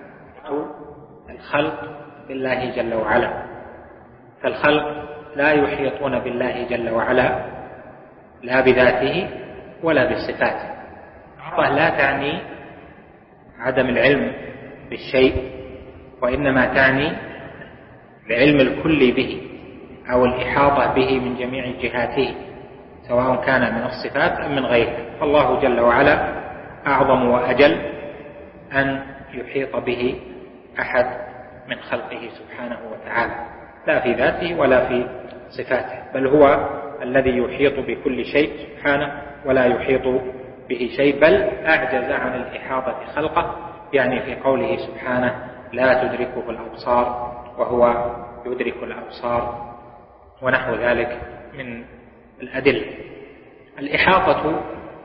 الخلق بالله جل وعلا، فالخلق لا يحيطون بالله جل وعلا لا بذاته ولا بصفاته. الإحاطة لا تعني عدم العلم بالشيء، وإنما تعني العلم الكلي به أو الإحاطة به من جميع جهاته، سواء كان من الصفات أم من غيرها. فالله جل وعلا أعظم وأجل أن يحيط به أحد من خلقه سبحانه وتعالى، لا في ذاته ولا في صفاته، بل هو الذي يحيط بكل شيء سبحانه ولا يحيط به شيء، بل أعجز عن الإحاطة خلقه، يعني في قوله سبحانه: لا تدركه الأبصار وهو يدرك الأبصار، ونحو ذلك من الأدلة. الإحاطة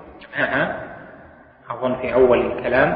أظن في أول الكلام،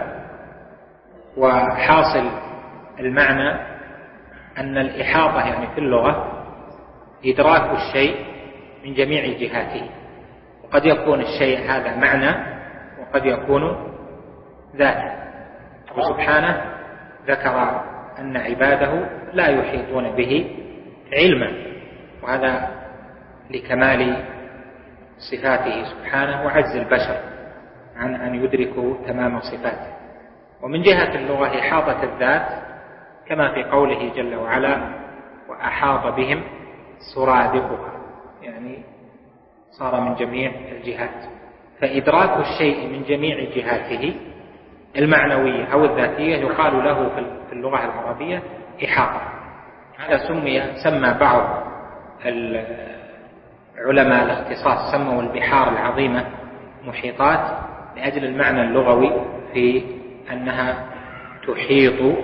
وحاصل المعنى أن الإحاطة يعني في اللغة إدراك الشيء من جميع جهاته، وقد يكون الشيء هذا معنى وقد يكون ذاتا. وسبحانه ذكر أن عباده لا يحيطون به علما، وهذا لكمال صفاته سبحانه وعجز البشر عن أن يدركوا تمام صفاته. ومن جهة اللغة إحاطة الذات كما في قوله جل وعلا: وأحاط بهم سرادقها، يعني صار من جميع الجهات. فإدراك الشيء من جميع جهاته المعنوية أو الذاتية يقال له في اللغة العربية إحاطة. هذا سمي سمى بعض علماء الاختصاص سموا البحار العظيمة محيطات لأجل المعنى اللغوي في أنها تحيط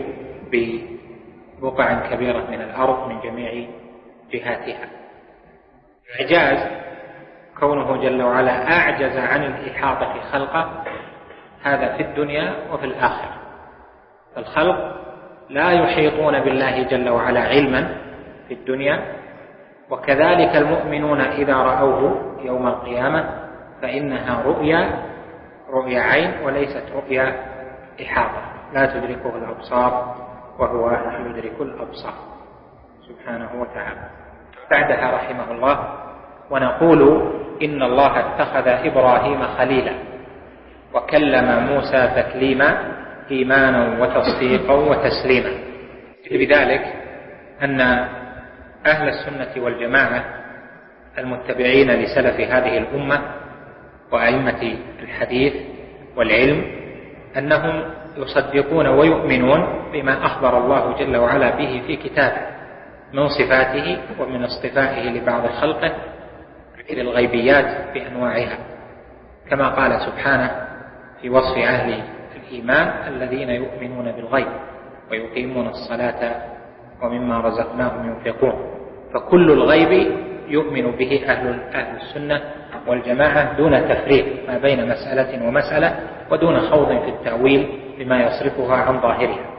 ببقع كبيرة من الأرض من جميع جهاتها. إعجاز كونه جل وعلا أعجز عن الإحاطة خلقه، هذا في الدنيا وفي الآخرة. الخلق لا يحيطون بالله جل وعلا علما في الدنيا، وكذلك المؤمنون إذا رأوه يوم القيامة فإنها رؤيا رؤيا عين وليست رؤيا إحاطة، لا تدركه الأبصار وهو يدرك الأبصار سبحانه وتعالى. بعدها رحمه الله: ونقول إن الله اتخذ إبراهيم خليلا وكلم موسى تكليما إيمانا وتصديقا وتسليما. بذلك أن أهل السنة والجماعة المتبعين لسلف هذه الأمة وأئمة الحديث والعلم أنهم يصدقون ويؤمنون بما أخبر الله جل وعلا به في كتابه من صفاته ومن اصطفائه لبعض خلقه إلى الغيبيات بأنواعها، كما قال سبحانه في وصف أهل الإيمان: الذين يؤمنون بالغيب ويقيمون الصلاة ومما رزقناهم ينفقون. فكل الغيب يؤمن به أهل أهل السنة والجماعة دون تفريق ما بين مسألة ومسألة، ودون خوض في التأويل بما يصرفها عن ظاهرها.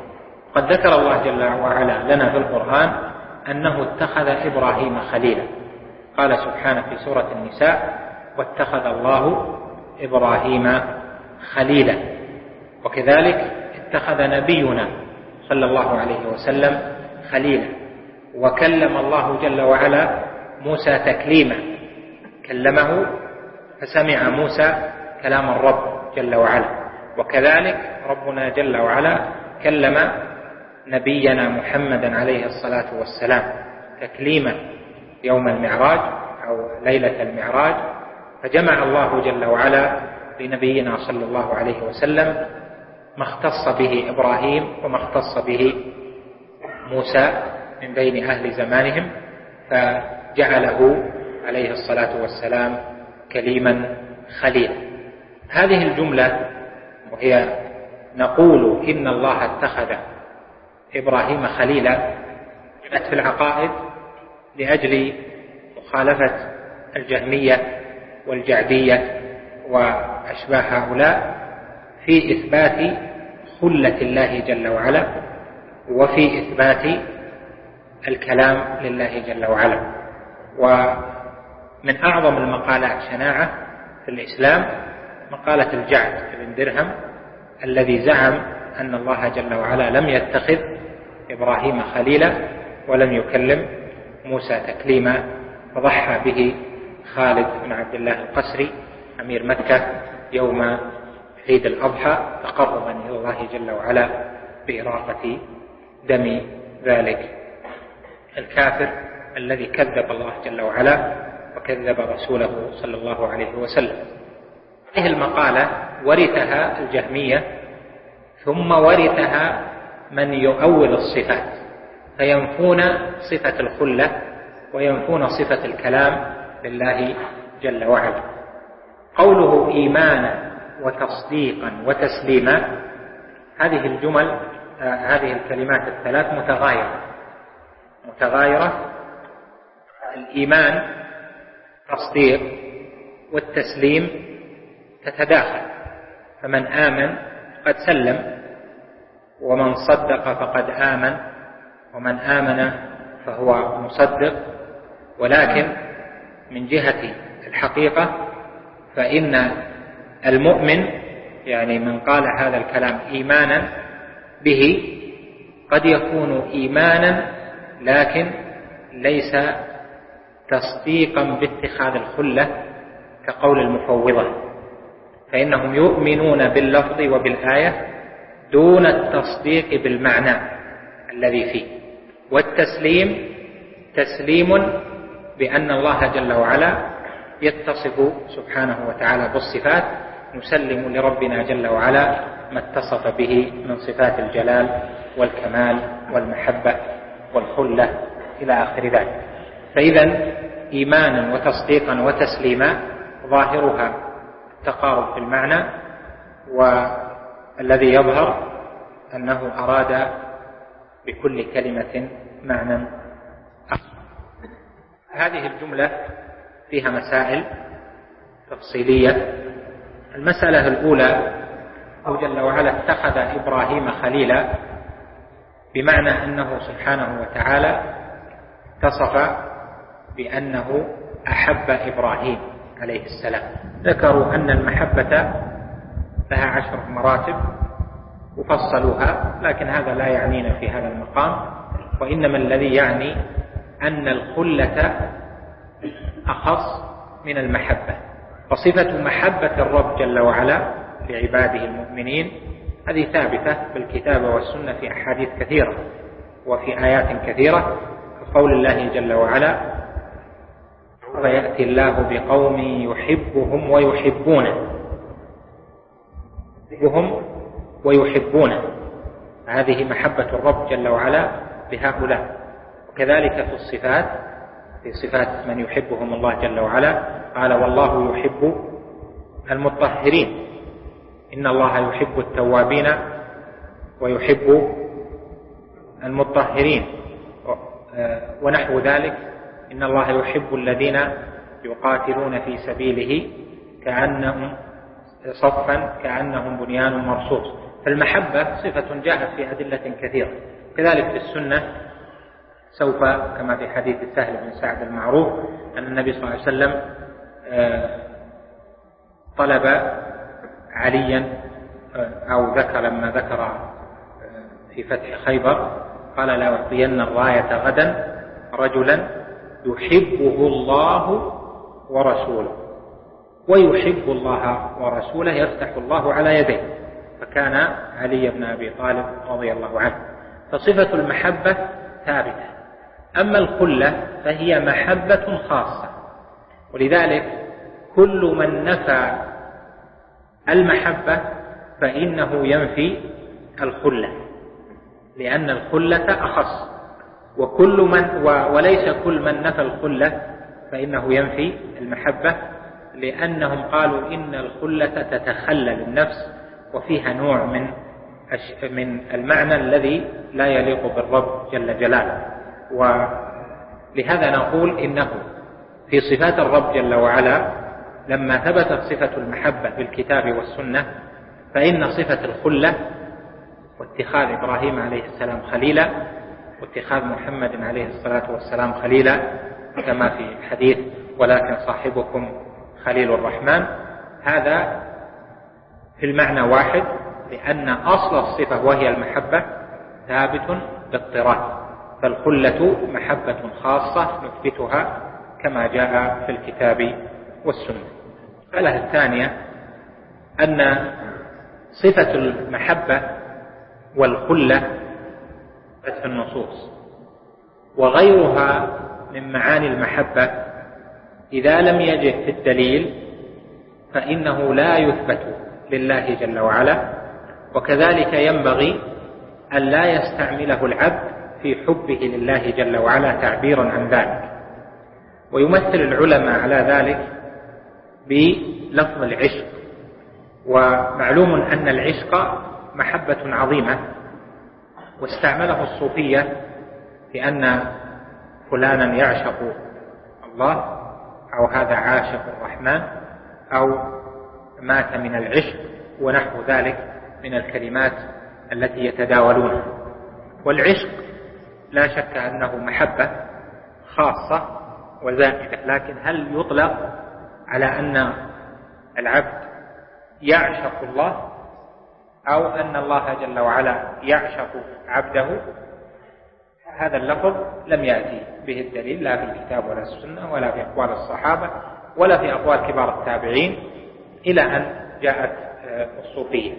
قد ذكر الله جل وعلا لنا في القرآن أنه اتخذ إبراهيم خليلا. قال سبحانه في سورة النساء: واتخذ الله إبراهيم خليلا. وكذلك اتخذ نبينا صلى الله عليه وسلم خليلا. وكلم الله جل وعلا موسى تكليما، كلمه فسمع موسى كلام الرب جل وعلا. وكذلك ربنا جل وعلا كلم نبينا محمدا عليه الصلاة والسلام تكليما يوم المعراج أو ليلة المعراج، فجمع الله جل وعلا لنبينا صلى الله عليه وسلم ما اختص به إبراهيم وما اختص به موسى من بين أهل زمانهم، فجعله عليه الصلاة والسلام كليما خليلا. هذه الجملة وهي نقول إن الله اتخذ إبراهيم خليلا جاءت في العقائد لأجل مخالفة الجهمية والجعدية وأشباه هؤلاء في إثبات خلة الله جل وعلا وفي إثبات الكلام لله جل وعلا. ومن أعظم المقالات شناعة في الإسلام مقالة الجعد بن درهم الذي زعم أن الله جل وعلا لم يتخذ إبراهيم خليلا ولم يكلم موسى تكليما، فضحى به خالد بن عبد الله القسري أمير مكة يوم عيد الأضحى تقربا إلى الله جل وعلا بإراقة دم ذلك الكافر الذي كذب الله جل وعلا وكذب رسوله صلى الله عليه وسلم. هذه المقالة ورثها الجهمية ثم ورثها من يؤول الصفات فينفون صفة الخلة وينفون صفة الكلام لله جل وعلا. قوله إيمانا وتصديقا وتسليما، هذه الجمل آه هذه الكلمات الثلاث متغايرة متغايرة الإيمان تصديق والتسليم تتداخل، فمن آمن قد سلم ومن صدق فقد آمن ومن آمن فهو مصدق. ولكن من جهة الحقيقة فإن المؤمن يعني من قال هذا الكلام إيمانا به قد يكون إيمانا لكن ليس تصديقا باتخاذ الخلة كقول المفوضة، فإنهم يؤمنون باللفظ وبالآية دون التصديق بالمعنى الذي فيه. والتسليم تسليم بأن الله جل وعلا يتصف سبحانه وتعالى بالصفات، نسلم لربنا جل وعلا ما اتصف به من صفات الجلال والكمال والمحبة والخلة إلى آخر ذلك. فإذا إيمانا وتصديقا وتسليما ظاهرها التقارب في المعنى، والذي يظهر أنه أراد بكل كلمة معنى. هذه الجملة فيها مسائل تفصيلية. المسألة الأولى: الله جل وعلا اتخذ إبراهيم خليلا، بمعنى أنه سبحانه وتعالى اتصف بأنه أحب إبراهيم عليه السلام. ذكروا أن المحبة لها عشر مراتب وفصلوها، لكن هذا لا يعنينا في هذا المقام، وإنما الذي يعني أن الخلة أخص من المحبة. فصفة محبة الرب جل وعلا لعباده المؤمنين هذه ثابتة بالكتاب والسنة في أحاديث كثيرة وفي آيات كثيرة، كقول الله جل وعلا: ويأتي الله بقوم يحبهم ويحبونه يحبهم ويحبونه هذه محبة الرب جل وعلا بهؤلاء. وكذلك في الصفات، في صفات من يحبهم الله جل وعلا قال: والله يحب المطهرين، إن الله يحب التوابين ويحب المطهرين، ونحو ذلك: إن الله يحب الذين يقاتلون في سبيله كأنهم صفا كأنهم بنيان مرصوص. فالمحبة صفة جاءت في أدلة كثيرة. كذلك في السنة سوف كما في حديث سهل بن سعد المعروف أن النبي صلى الله عليه وسلم طلب عليا أو ذكر لما ذكر في فتح خيبر قال لأعطين الراية غدا رجلا يحبه الله ورسوله ويحب الله ورسوله يفتح الله على يديه، فكان علي بن أبي طالب رضي الله عنه. فصفة المحبة ثابتة. أما الخلة فهي محبة خاصة، ولذلك كل من نفى المحبة فإنه ينفي الخلة، لأن الخلة أخص، وكل من وليس كل من نفى الخلة فإنه ينفي المحبة، لأنهم قالوا إن الخلة تتخلل النفس وفيها نوع من من المعنى الذي لا يليق بالرب جل جلاله. ولهذا نقول إنه في صفات الرب جل وعلا لما ثبتت صفة المحبة بالكتاب والسنة فإن صفة الخلة واتخاذ إبراهيم عليه السلام خليلا واتخاذ محمد عليه الصلاة والسلام خليلا كما في حديث ولكن صاحبكم خليل الرحمن، هذا في المعنى واحد، لأن أصل الصفة وهي المحبة ثابت باضطراد، فالخلة محبة خاصة نثبتها كما جاء في الكتاب والسنة. المسألة الثانية أن صفة المحبة والخلة في النصوص، وغيرها من معاني المحبة إذا لم يجد في الدليل فإنه لا يثبت لله جل وعلا، وكذلك ينبغي أن لا يستعمله العبد في حبه لله جل وعلا تعبيرا عن ذلك. ويمثل العلماء على ذلك بلفظ العشق، ومعلوم أن العشق محبة عظيمة، واستعمله الصوفية بأن فلانا يعشق الله أو هذا عاشق الرحمن أو مات من العشق ونحو ذلك من الكلمات التي يتداولونها. والعشق لا شك أنه محبة خاصة وزائدة، لكن هل يطلق على أن العبد يعشق الله أو أن الله جل وعلا يعشق عبده؟ هذا اللفظ لم يأتي به الدليل لا في الكتاب ولا السنة ولا في أقوال الصحابة ولا في أقوال كبار التابعين إلى أن جاءت الصوفية.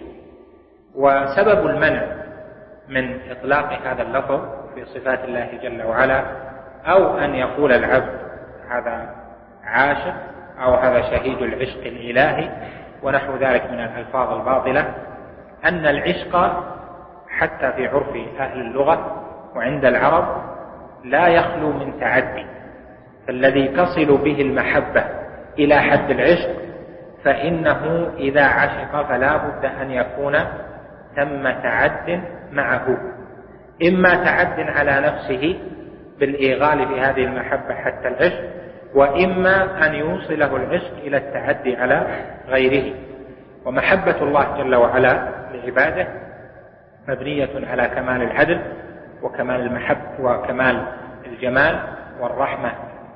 وسبب المنع من إطلاق هذا اللفظ في صفات الله جل وعلا أو أن يقول العبد هذا عاشق أو هذا شهيد العشق الإلهي ونحو ذلك من الألفاظ الباطلة، أن العشق حتى في عرف أهل اللغة وعند العرب لا يخلو من تعدي، فالذي تصل به المحبة إلى حد العشق فإنه إذا عشق فلا بد أن يكون ثم تعد معه، إما تعد على نفسه بالإيغال في هذه المحبة حتى العشق، وإما أن يوصله العشق إلى التعدي على غيره. ومحبة الله جل وعلا لعباده مبنية على كمال العدل وكمال المحبة وكمال الجمال والرحمة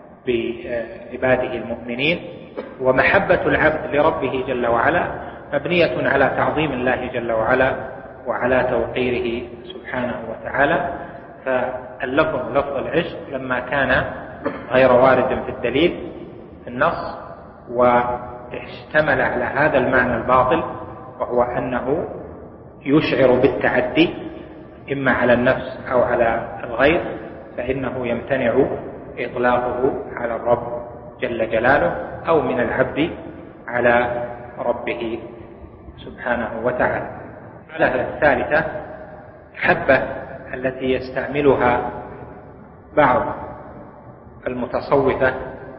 بعباده المؤمنين، ومحبة العبد لربه جل وعلا مبنية على تعظيم الله جل وعلا وعلى توقيره سبحانه وتعالى. فاللفظ لفظ العشق لما كان غير وارد في الدليل في النص واشتمل على هذا المعنى الباطل وهو أنه يشعر بالتعدي إما على النفس أو على الغير، فإنه يمتنع إطلاقه على الرب جل جلاله أو من العبد على ربه سبحانه وتعالى. المسألة الثالثة الحبة التي يستعملها بعض المتصوفة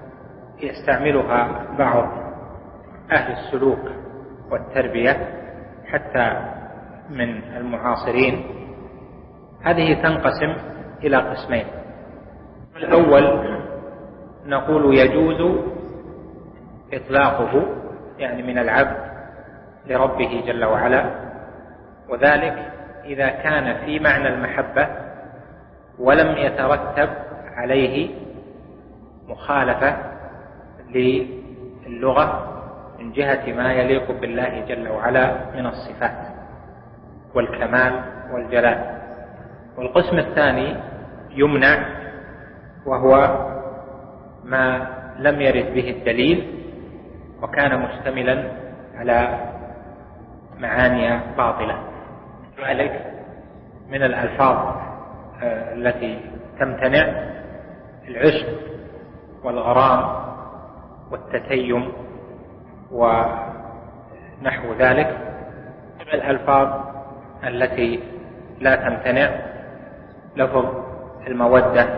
يستعملها بعض أهل السلوك والتربية حتى من المعاصرين، هذه تنقسم إلى قسمين. الأول نقول يجوز إطلاقه يعني من العبد لربه جل وعلا وذلك إذا كان في معنى المحبة ولم يترتب عليه مخالفة للغة من جهة ما يليق بالله جل وعلا من الصفات والكمال والجلال. والقسم الثاني يمنع، وهو ما لم يرد به الدليل وكان مشتملا على معاني باطلة. ذلك من الألفاظ التي تمتنع العشق والغرام والتتيم ونحو ذلك. الألفاظ التي لا تمتنع لفظ المودة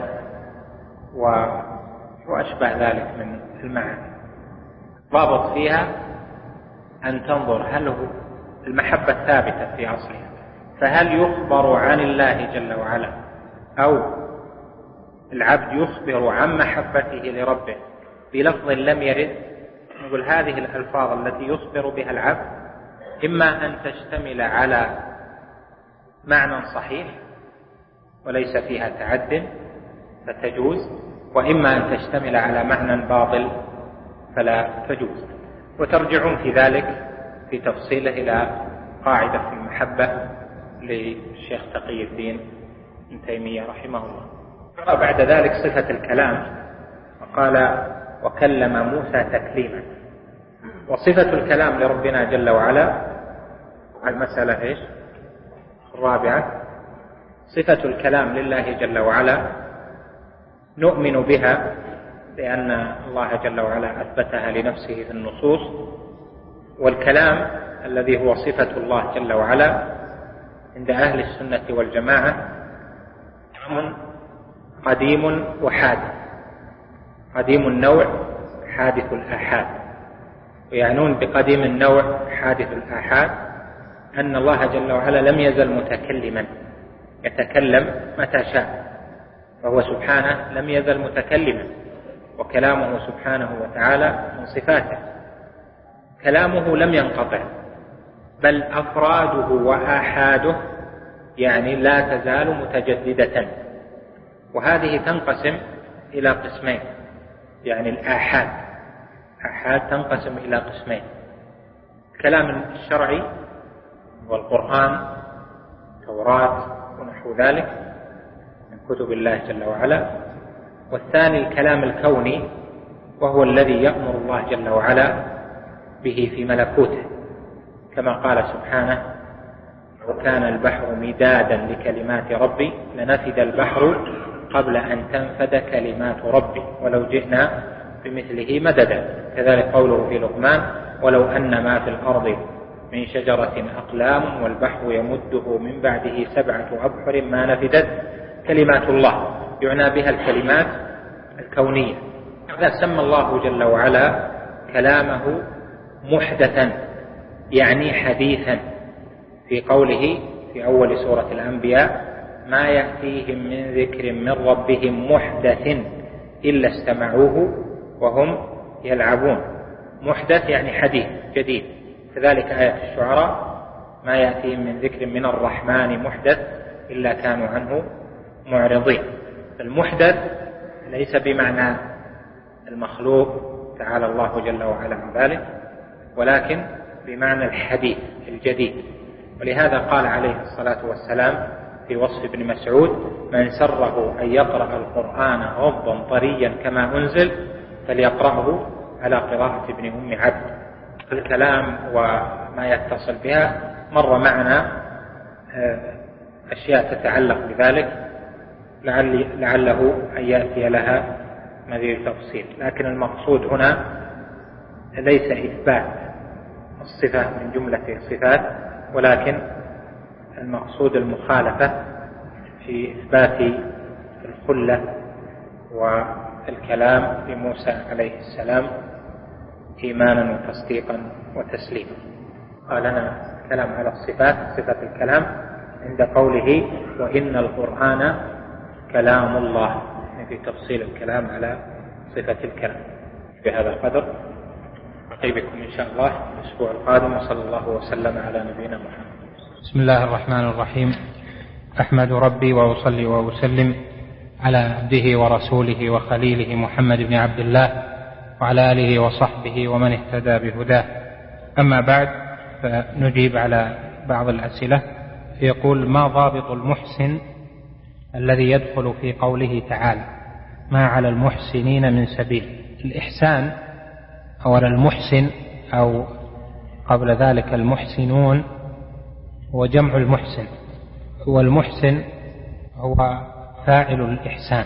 وأشبه ذلك من المعاني. ضابط فيها أن تنظر هل هو المحبة ثابتة في أصلها، فهل يخبر عن الله جل وعلا أو العبد يخبر عن محبته لربه بلفظ لم يرد. نقول هذه الألفاظ التي يخبر بها العبد إما أن تشتمل على معنى صحيح وليس فيها تعد فتجوز، وإما أن تشتمل على معنى باطل فلا تجوز. وترجعون في ذلك في تفصيله إلى قاعدة في المحبة للشيخ تقي الدين ابن تيمية رحمه الله. بعد ذلك صفة الكلام، وقال وكلم موسى تكليما. وصفة الكلام لربنا جل وعلا المسألة إيش؟ الرابعة، صفة الكلام لله جل وعلا نؤمن بها لأن الله جل وعلا أثبتها لنفسه في النصوص. والكلام الذي هو صفة الله جل وعلا عند أهل السنة والجماعة قديم وحادث. قديم النوع حادث الآحاد. ويعنون بقديم النوع حادث الآحاد أن الله جل وعلا لم يزل متكلما يتكلم متى شاء، فهو سبحانه لم يزل متكلما، وكلامه سبحانه وتعالى من صفاته. كلامه لم ينقطع، بل أفراده وآحاده يعني لا تزال متجددة. وهذه تنقسم إلى قسمين، يعني الآحاد آحاد تنقسم إلى قسمين: الكلام الشرعي والقرآن التوراة ونحو ذلك من كتب الله جل وعلا، والثاني الكلام الكوني وهو الذي يأمر الله جل وعلا به في ملكوته، كما قال سبحانه: وكان البحر مدادا لكلمات ربي لنفد البحر قبل أن تنفد كلمات ربي ولو جئنا بمثله مددا. كذلك قوله في لقمان: ولو أن ما في الأرض من شجرة أقلام والبحر يمده من بعده سبعة أبحر ما نفدت كلمات الله. يعنى بها الكلمات الكونية. هذا سمى الله جل وعلا كلامه محدثا يعني حديثا في قوله في أول سورة الأنبياء: ما يأتيهم من ذكر من ربهم محدث إلا استمعوه وهم يلعبون. محدث يعني حديث جديد. كذلك آية الشعراء: ما يأتيهم من ذكر من الرحمن محدث إلا كانوا عنه معرضين. المحدث ليس بمعنى المخلوق تعالى الله جل وعلا عن ذلك، ولكن بمعنى الحديث الجديد. ولهذا قال عليه الصلاة والسلام في وصف ابن مسعود: من سره أن يقرأ القرآن غضا طريا كما أنزل فليقرأه على قراءة ابن أم عبد. الكلام وما يتصل بها مر معنا أشياء تتعلق بذلك لعله أن يأتي لها مزيد تفصيل، لكن المقصود هنا ليس إثبات الصفة من جملة الصفات، ولكن المقصود المخالفة في إثبات الخلة والكلام لموسى عليه السلام إيمانا وتصديقا وتسليما. قال لنا كلام على الصفات، صفة الكلام عند قوله: وإن القرآن كلام الله، في تفصيل الكلام على صفة الكلام. بهذا القدر ألتقي بكم إن شاء الله الأسبوع القادم، وصلى الله وسلم على نبينا محمد. بسم الله الرحمن الرحيم. أحمد ربي وأصلي وأسلم على عبده ورسوله وخليله محمد بن عبد الله وعلى آله وصحبه ومن اهتدى بهداه. أما بعد، فنجيب على بعض الأسئلة. يقول: ما ضابط المحسن الذي يدخل في قوله تعالى ما على المحسنين من سبيل؟ الإحسان أو المحسن أو قبل ذلك المحسنون هو جمع المحسن، والمحسن هو فاعل الإحسان،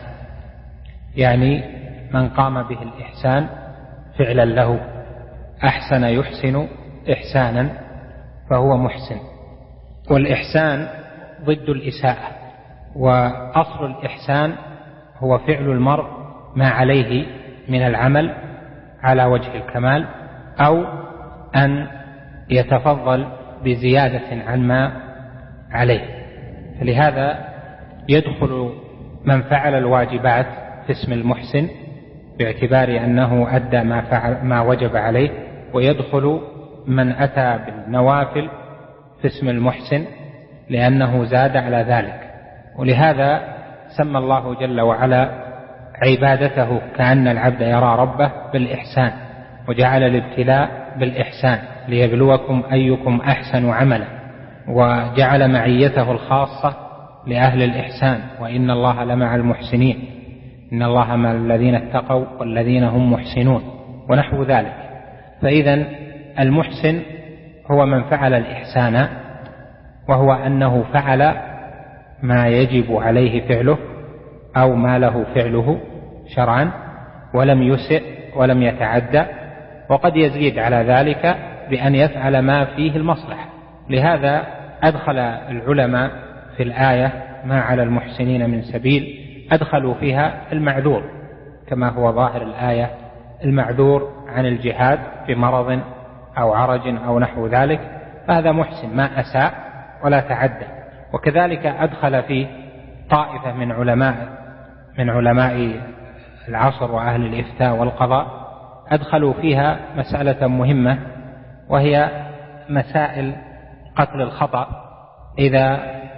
يعني من قام به الإحسان فعلا له. أحسن يحسن إحسانا فهو محسن. والإحسان ضد الإساءة، وأصل الإحسان هو فعل المرء ما عليه من العمل على وجه الكمال، أو أن يتفضل بزيادة عن ما عليه. فلهذا يدخل من فعل الواجبات في اسم المحسن باعتبار أنه أدى ما, فعل ما وجب عليه، ويدخل من أتى بالنوافل في اسم المحسن لأنه زاد على ذلك. ولهذا سمى الله جل وعلا عبادته كأن العبد يرى ربه بالإحسان، وجعل الابتلاء بالإحسان ليبلوكم أيكم أحسن عملا، وجعل معيته الخاصة لأهل الإحسان: وإن الله لمع المحسنين، إن الله مع الذين اتقوا والذين هم محسنون، ونحو ذلك. فإذا المحسن هو من فعل الإحسان، وهو أنه فعل ما يجب عليه فعله أو ما له فعله شرعا، ولم يسئ ولم يتعدى، وقد يزيد على ذلك بأن يفعل ما فيه المصلحة. لهذا أدخل العلماء في الآية ما على المحسنين من سبيل، أدخلوا فيها المعذور كما هو ظاهر الآية، المعذور عن الجهاد بمرض أو عرج أو نحو ذلك، فهذا محسن ما أساء ولا تعدى. وكذلك أدخل في طائفة من علماء من علماء العصر وأهل الإفتاء والقضاء، أدخلوا فيها مسألة مهمة، وهي مسائل قتل الخطأ. إذا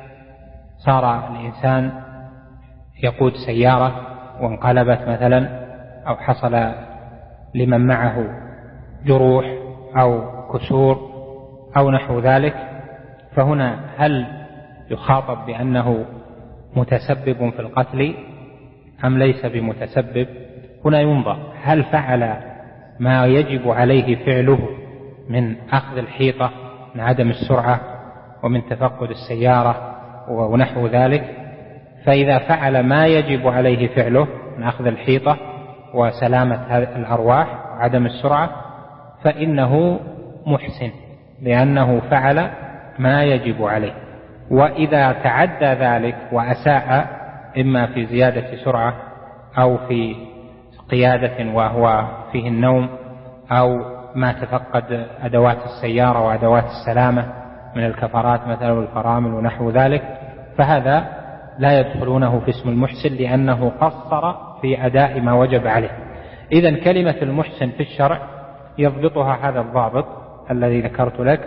صار الإنسان يقود سيارة وانقلبت مثلا، أو حصل لمن معه جروح أو كسور أو نحو ذلك، فهنا هل يخاطب بأنه متسبب في القتل أم ليس بمتسبب؟ هنا ينظر هل فعل ما يجب عليه فعله من أخذ الحيطة، من عدم السرعة، ومن تفقد السيارة ونحو ذلك. فإذا فعل ما يجب عليه فعله من أخذ الحيطة وسلامة الأرواح وعدم السرعة فإنه محسن، لأنه فعل ما يجب عليه. وإذا تعدى ذلك وأساء، إما في زيادة سرعة أو في قيادة وهو فيه النوم، أو ما تفقد أدوات السيارة وأدوات السلامة من الكفرات مثلا والفرامل ونحو ذلك، فهذا لا يدخلونه في اسم المحسن، لأنه قصر في أداء ما وجب عليه. إذن كلمة المحسن في الشرع يضبطها هذا الضابط الذي ذكرت لك: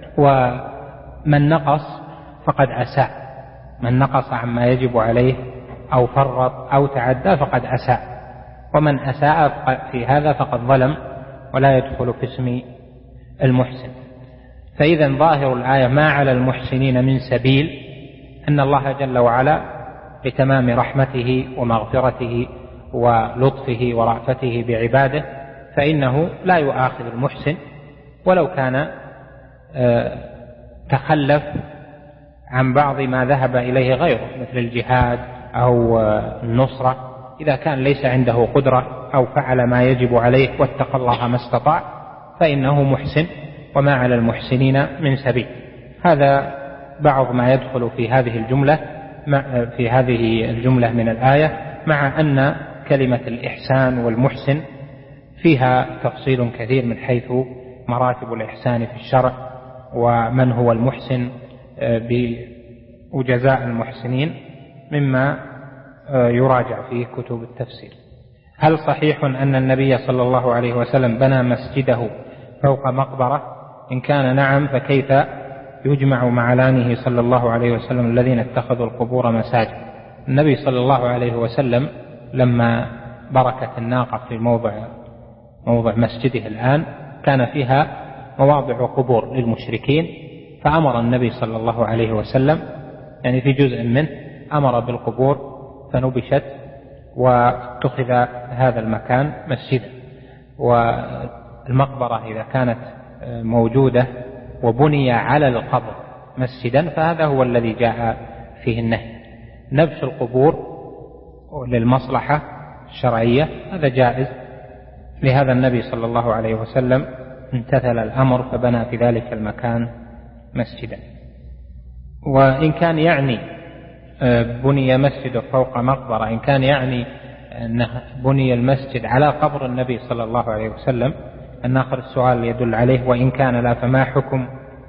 ومن نقص فقد أساء، من نقص عما يجب عليه أو فرط أو تعدى فقد أساء، ومن أساء في هذا فقد ظلم ولا يدخل في اسم المحسن. فإذا ظاهر الآية ما على المحسنين من سبيل، أن الله جل وعلا بتمام رحمته ومغفرته ولطفه ورأفته بعباده فإنه لا يؤاخذ المحسن ولو كان تخلف عن بعض ما ذهب إليه غيره مثل الجهاد أو النصرة. إذا كان ليس عنده قدرة أو فعل ما يجب عليه واتقى الله ما استطاع فإنه محسن، وما على المحسنين من سبيل. هذا بعض ما يدخل في هذه الجملة في هذه الجملة من الآية، مع أن كلمة الإحسان والمحسن فيها تفصيل كثير من حيث مراتب الإحسان في الشرع، ومن هو المحسن وجزاء المحسنين، مما يراجع فيه كتب التفسير. هل صحيح أن النبي صلى الله عليه وسلم بنى مسجده فوق مقبرة؟ إن كان نعم فكيف يجمع مع لعنه صلى الله عليه وسلم الذين اتخذوا القبور مساجد. النبي صلى الله عليه وسلم لما بركت الناقة في موضع موضع مسجده الآن كان فيها مواضع قبور للمشركين، فأمر النبي صلى الله عليه وسلم يعني في جزء منه أمر بالقبور فنبشت واتخذ هذا المكان مسجدا. والمقبرة إذا كانت موجودة وبني على القبر مسجدا فهذا هو الذي جاء فيه النهي. نبش القبور للمصلحة الشرعية هذا جائز، لهذا النبي صلى الله عليه وسلم امتثل الأمر فبنى في ذلك المكان مسجدا. وإن كان يعني بني مسجد فوق مقبرة، إن كان يعني أن بني المسجد على قبر النبي صلى الله عليه وسلم أن آخر السؤال يدل عليه، وإن كان لا فما حكم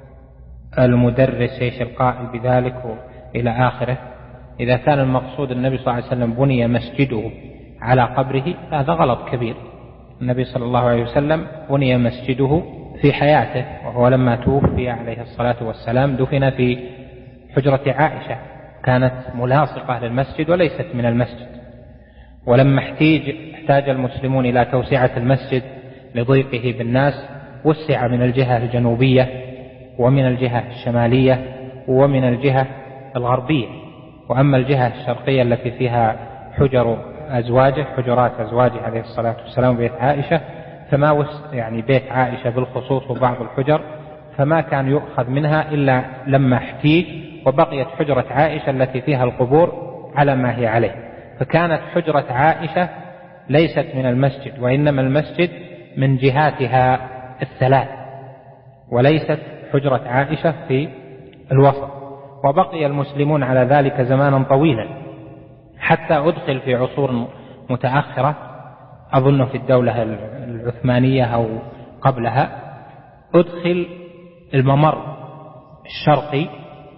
المدرس ايش القائل بذلك إلى آخره. إذا كان المقصود النبي صلى الله عليه وسلم بني مسجده على قبره هذا غلط كبير. النبي صلى الله عليه وسلم بني مسجده في حياته، وهو لما توفي عليه الصلاة والسلام دفن في حجرة عائشة كانت ملاصقة للمسجد وليست من المسجد. ولما احتاج احتاج المسلمون إلى توسعة المسجد لضيقه بالناس وسع من الجهة الجنوبية ومن الجهة الشمالية ومن الجهة الغربية. وأما الجهة الشرقية التي فيها حجر أزواجه حجرات أزواجه عليه الصلاة والسلام بيت عائشة فما وس يعني بيت عائشة بالخصوص وبعض الحجر فما كان يؤخذ منها إلا لما احتيج، وبقيت حجرة عائشة التي فيها القبور على ما هي عليه. فكانت حجرة عائشة ليست من المسجد، وإنما المسجد من جهاتها الثلاث، وليست حجرة عائشة في الوسط. وبقي المسلمون على ذلك زمانا طويلا حتى أدخل في عصور متأخرة، أظن في الدولة العثمانية أو قبلها، أدخل الممر الشرقي،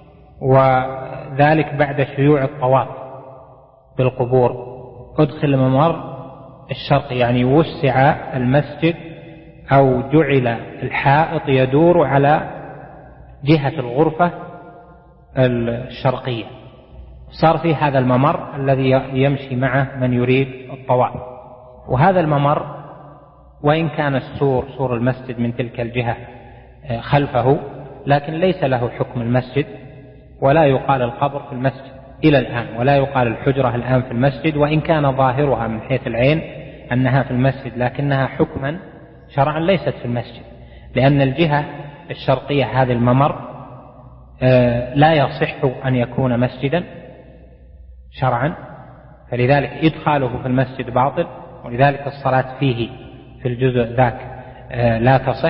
وذلك بعد شيوع الطواف بالقبور. أدخل الممر الشرقي يعني وسع المسجد أو جعل الحائط يدور على جهة الغرفة الشرقية، صار في هذا الممر الذي يمشي معه من يريد الطواف. وهذا الممر وإن كان السور سور المسجد من تلك الجهة خلفه، لكن ليس له حكم المسجد، ولا يقال القبر في المسجد إلى الآن، ولا يقال الحجرة الآن في المسجد، وإن كان ظاهرها من حيث العين أنها في المسجد، لكنها حكما شرعا ليست في المسجد، لأن الجهة الشرقية هذا الممر لا يصح أن يكون مسجدا شرعا، فلذلك إدخاله في المسجد باطل، ولذلك الصلاة فيه في الجزء ذاك لا تصح.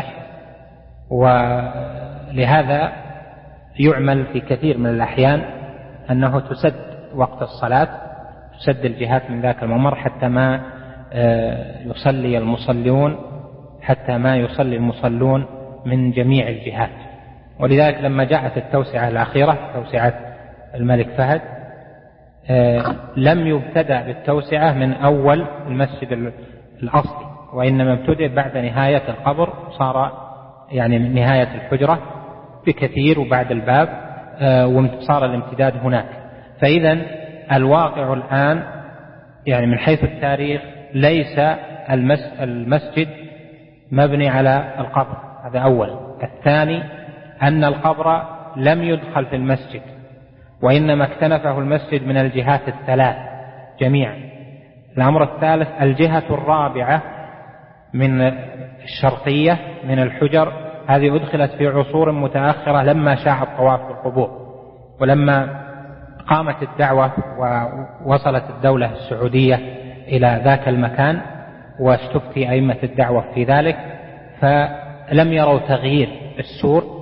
ولهذا يعمل في كثير من الأحيان أنه تسد وقت الصلاة، تسد الجهات من ذاك الممر حتى ما يصلي المصلون حتى ما يصلي المصلون من جميع الجهات. ولذلك لما جاءت التوسعة الأخيرة توسعة الملك فهد لم يبتدأ بالتوسعة من أول المسجد الأصلي، وإنما ابتدأ بعد نهاية القبر، صار يعني من نهاية الحجرة بكثير وبعد الباب، وصار الامتداد هناك. فإذا الواقع الآن يعني من حيث التاريخ ليس المسجد مبني على القبر، هذا أول. الثاني أن القبر لم يدخل في المسجد، وإنما اكتنفه المسجد من الجهات الثلاث جميعا. الأمر الثالث الجهة الرابعة من الشرقية من الحجر، هذه أدخلت في عصور متأخرة لما شاع الطواف بالقبور، ولما قامت الدعوة ووصلت الدولة السعودية إلى ذاك المكان واستفتي أئمة الدعوة في ذلك، فلم يروا تغيير السور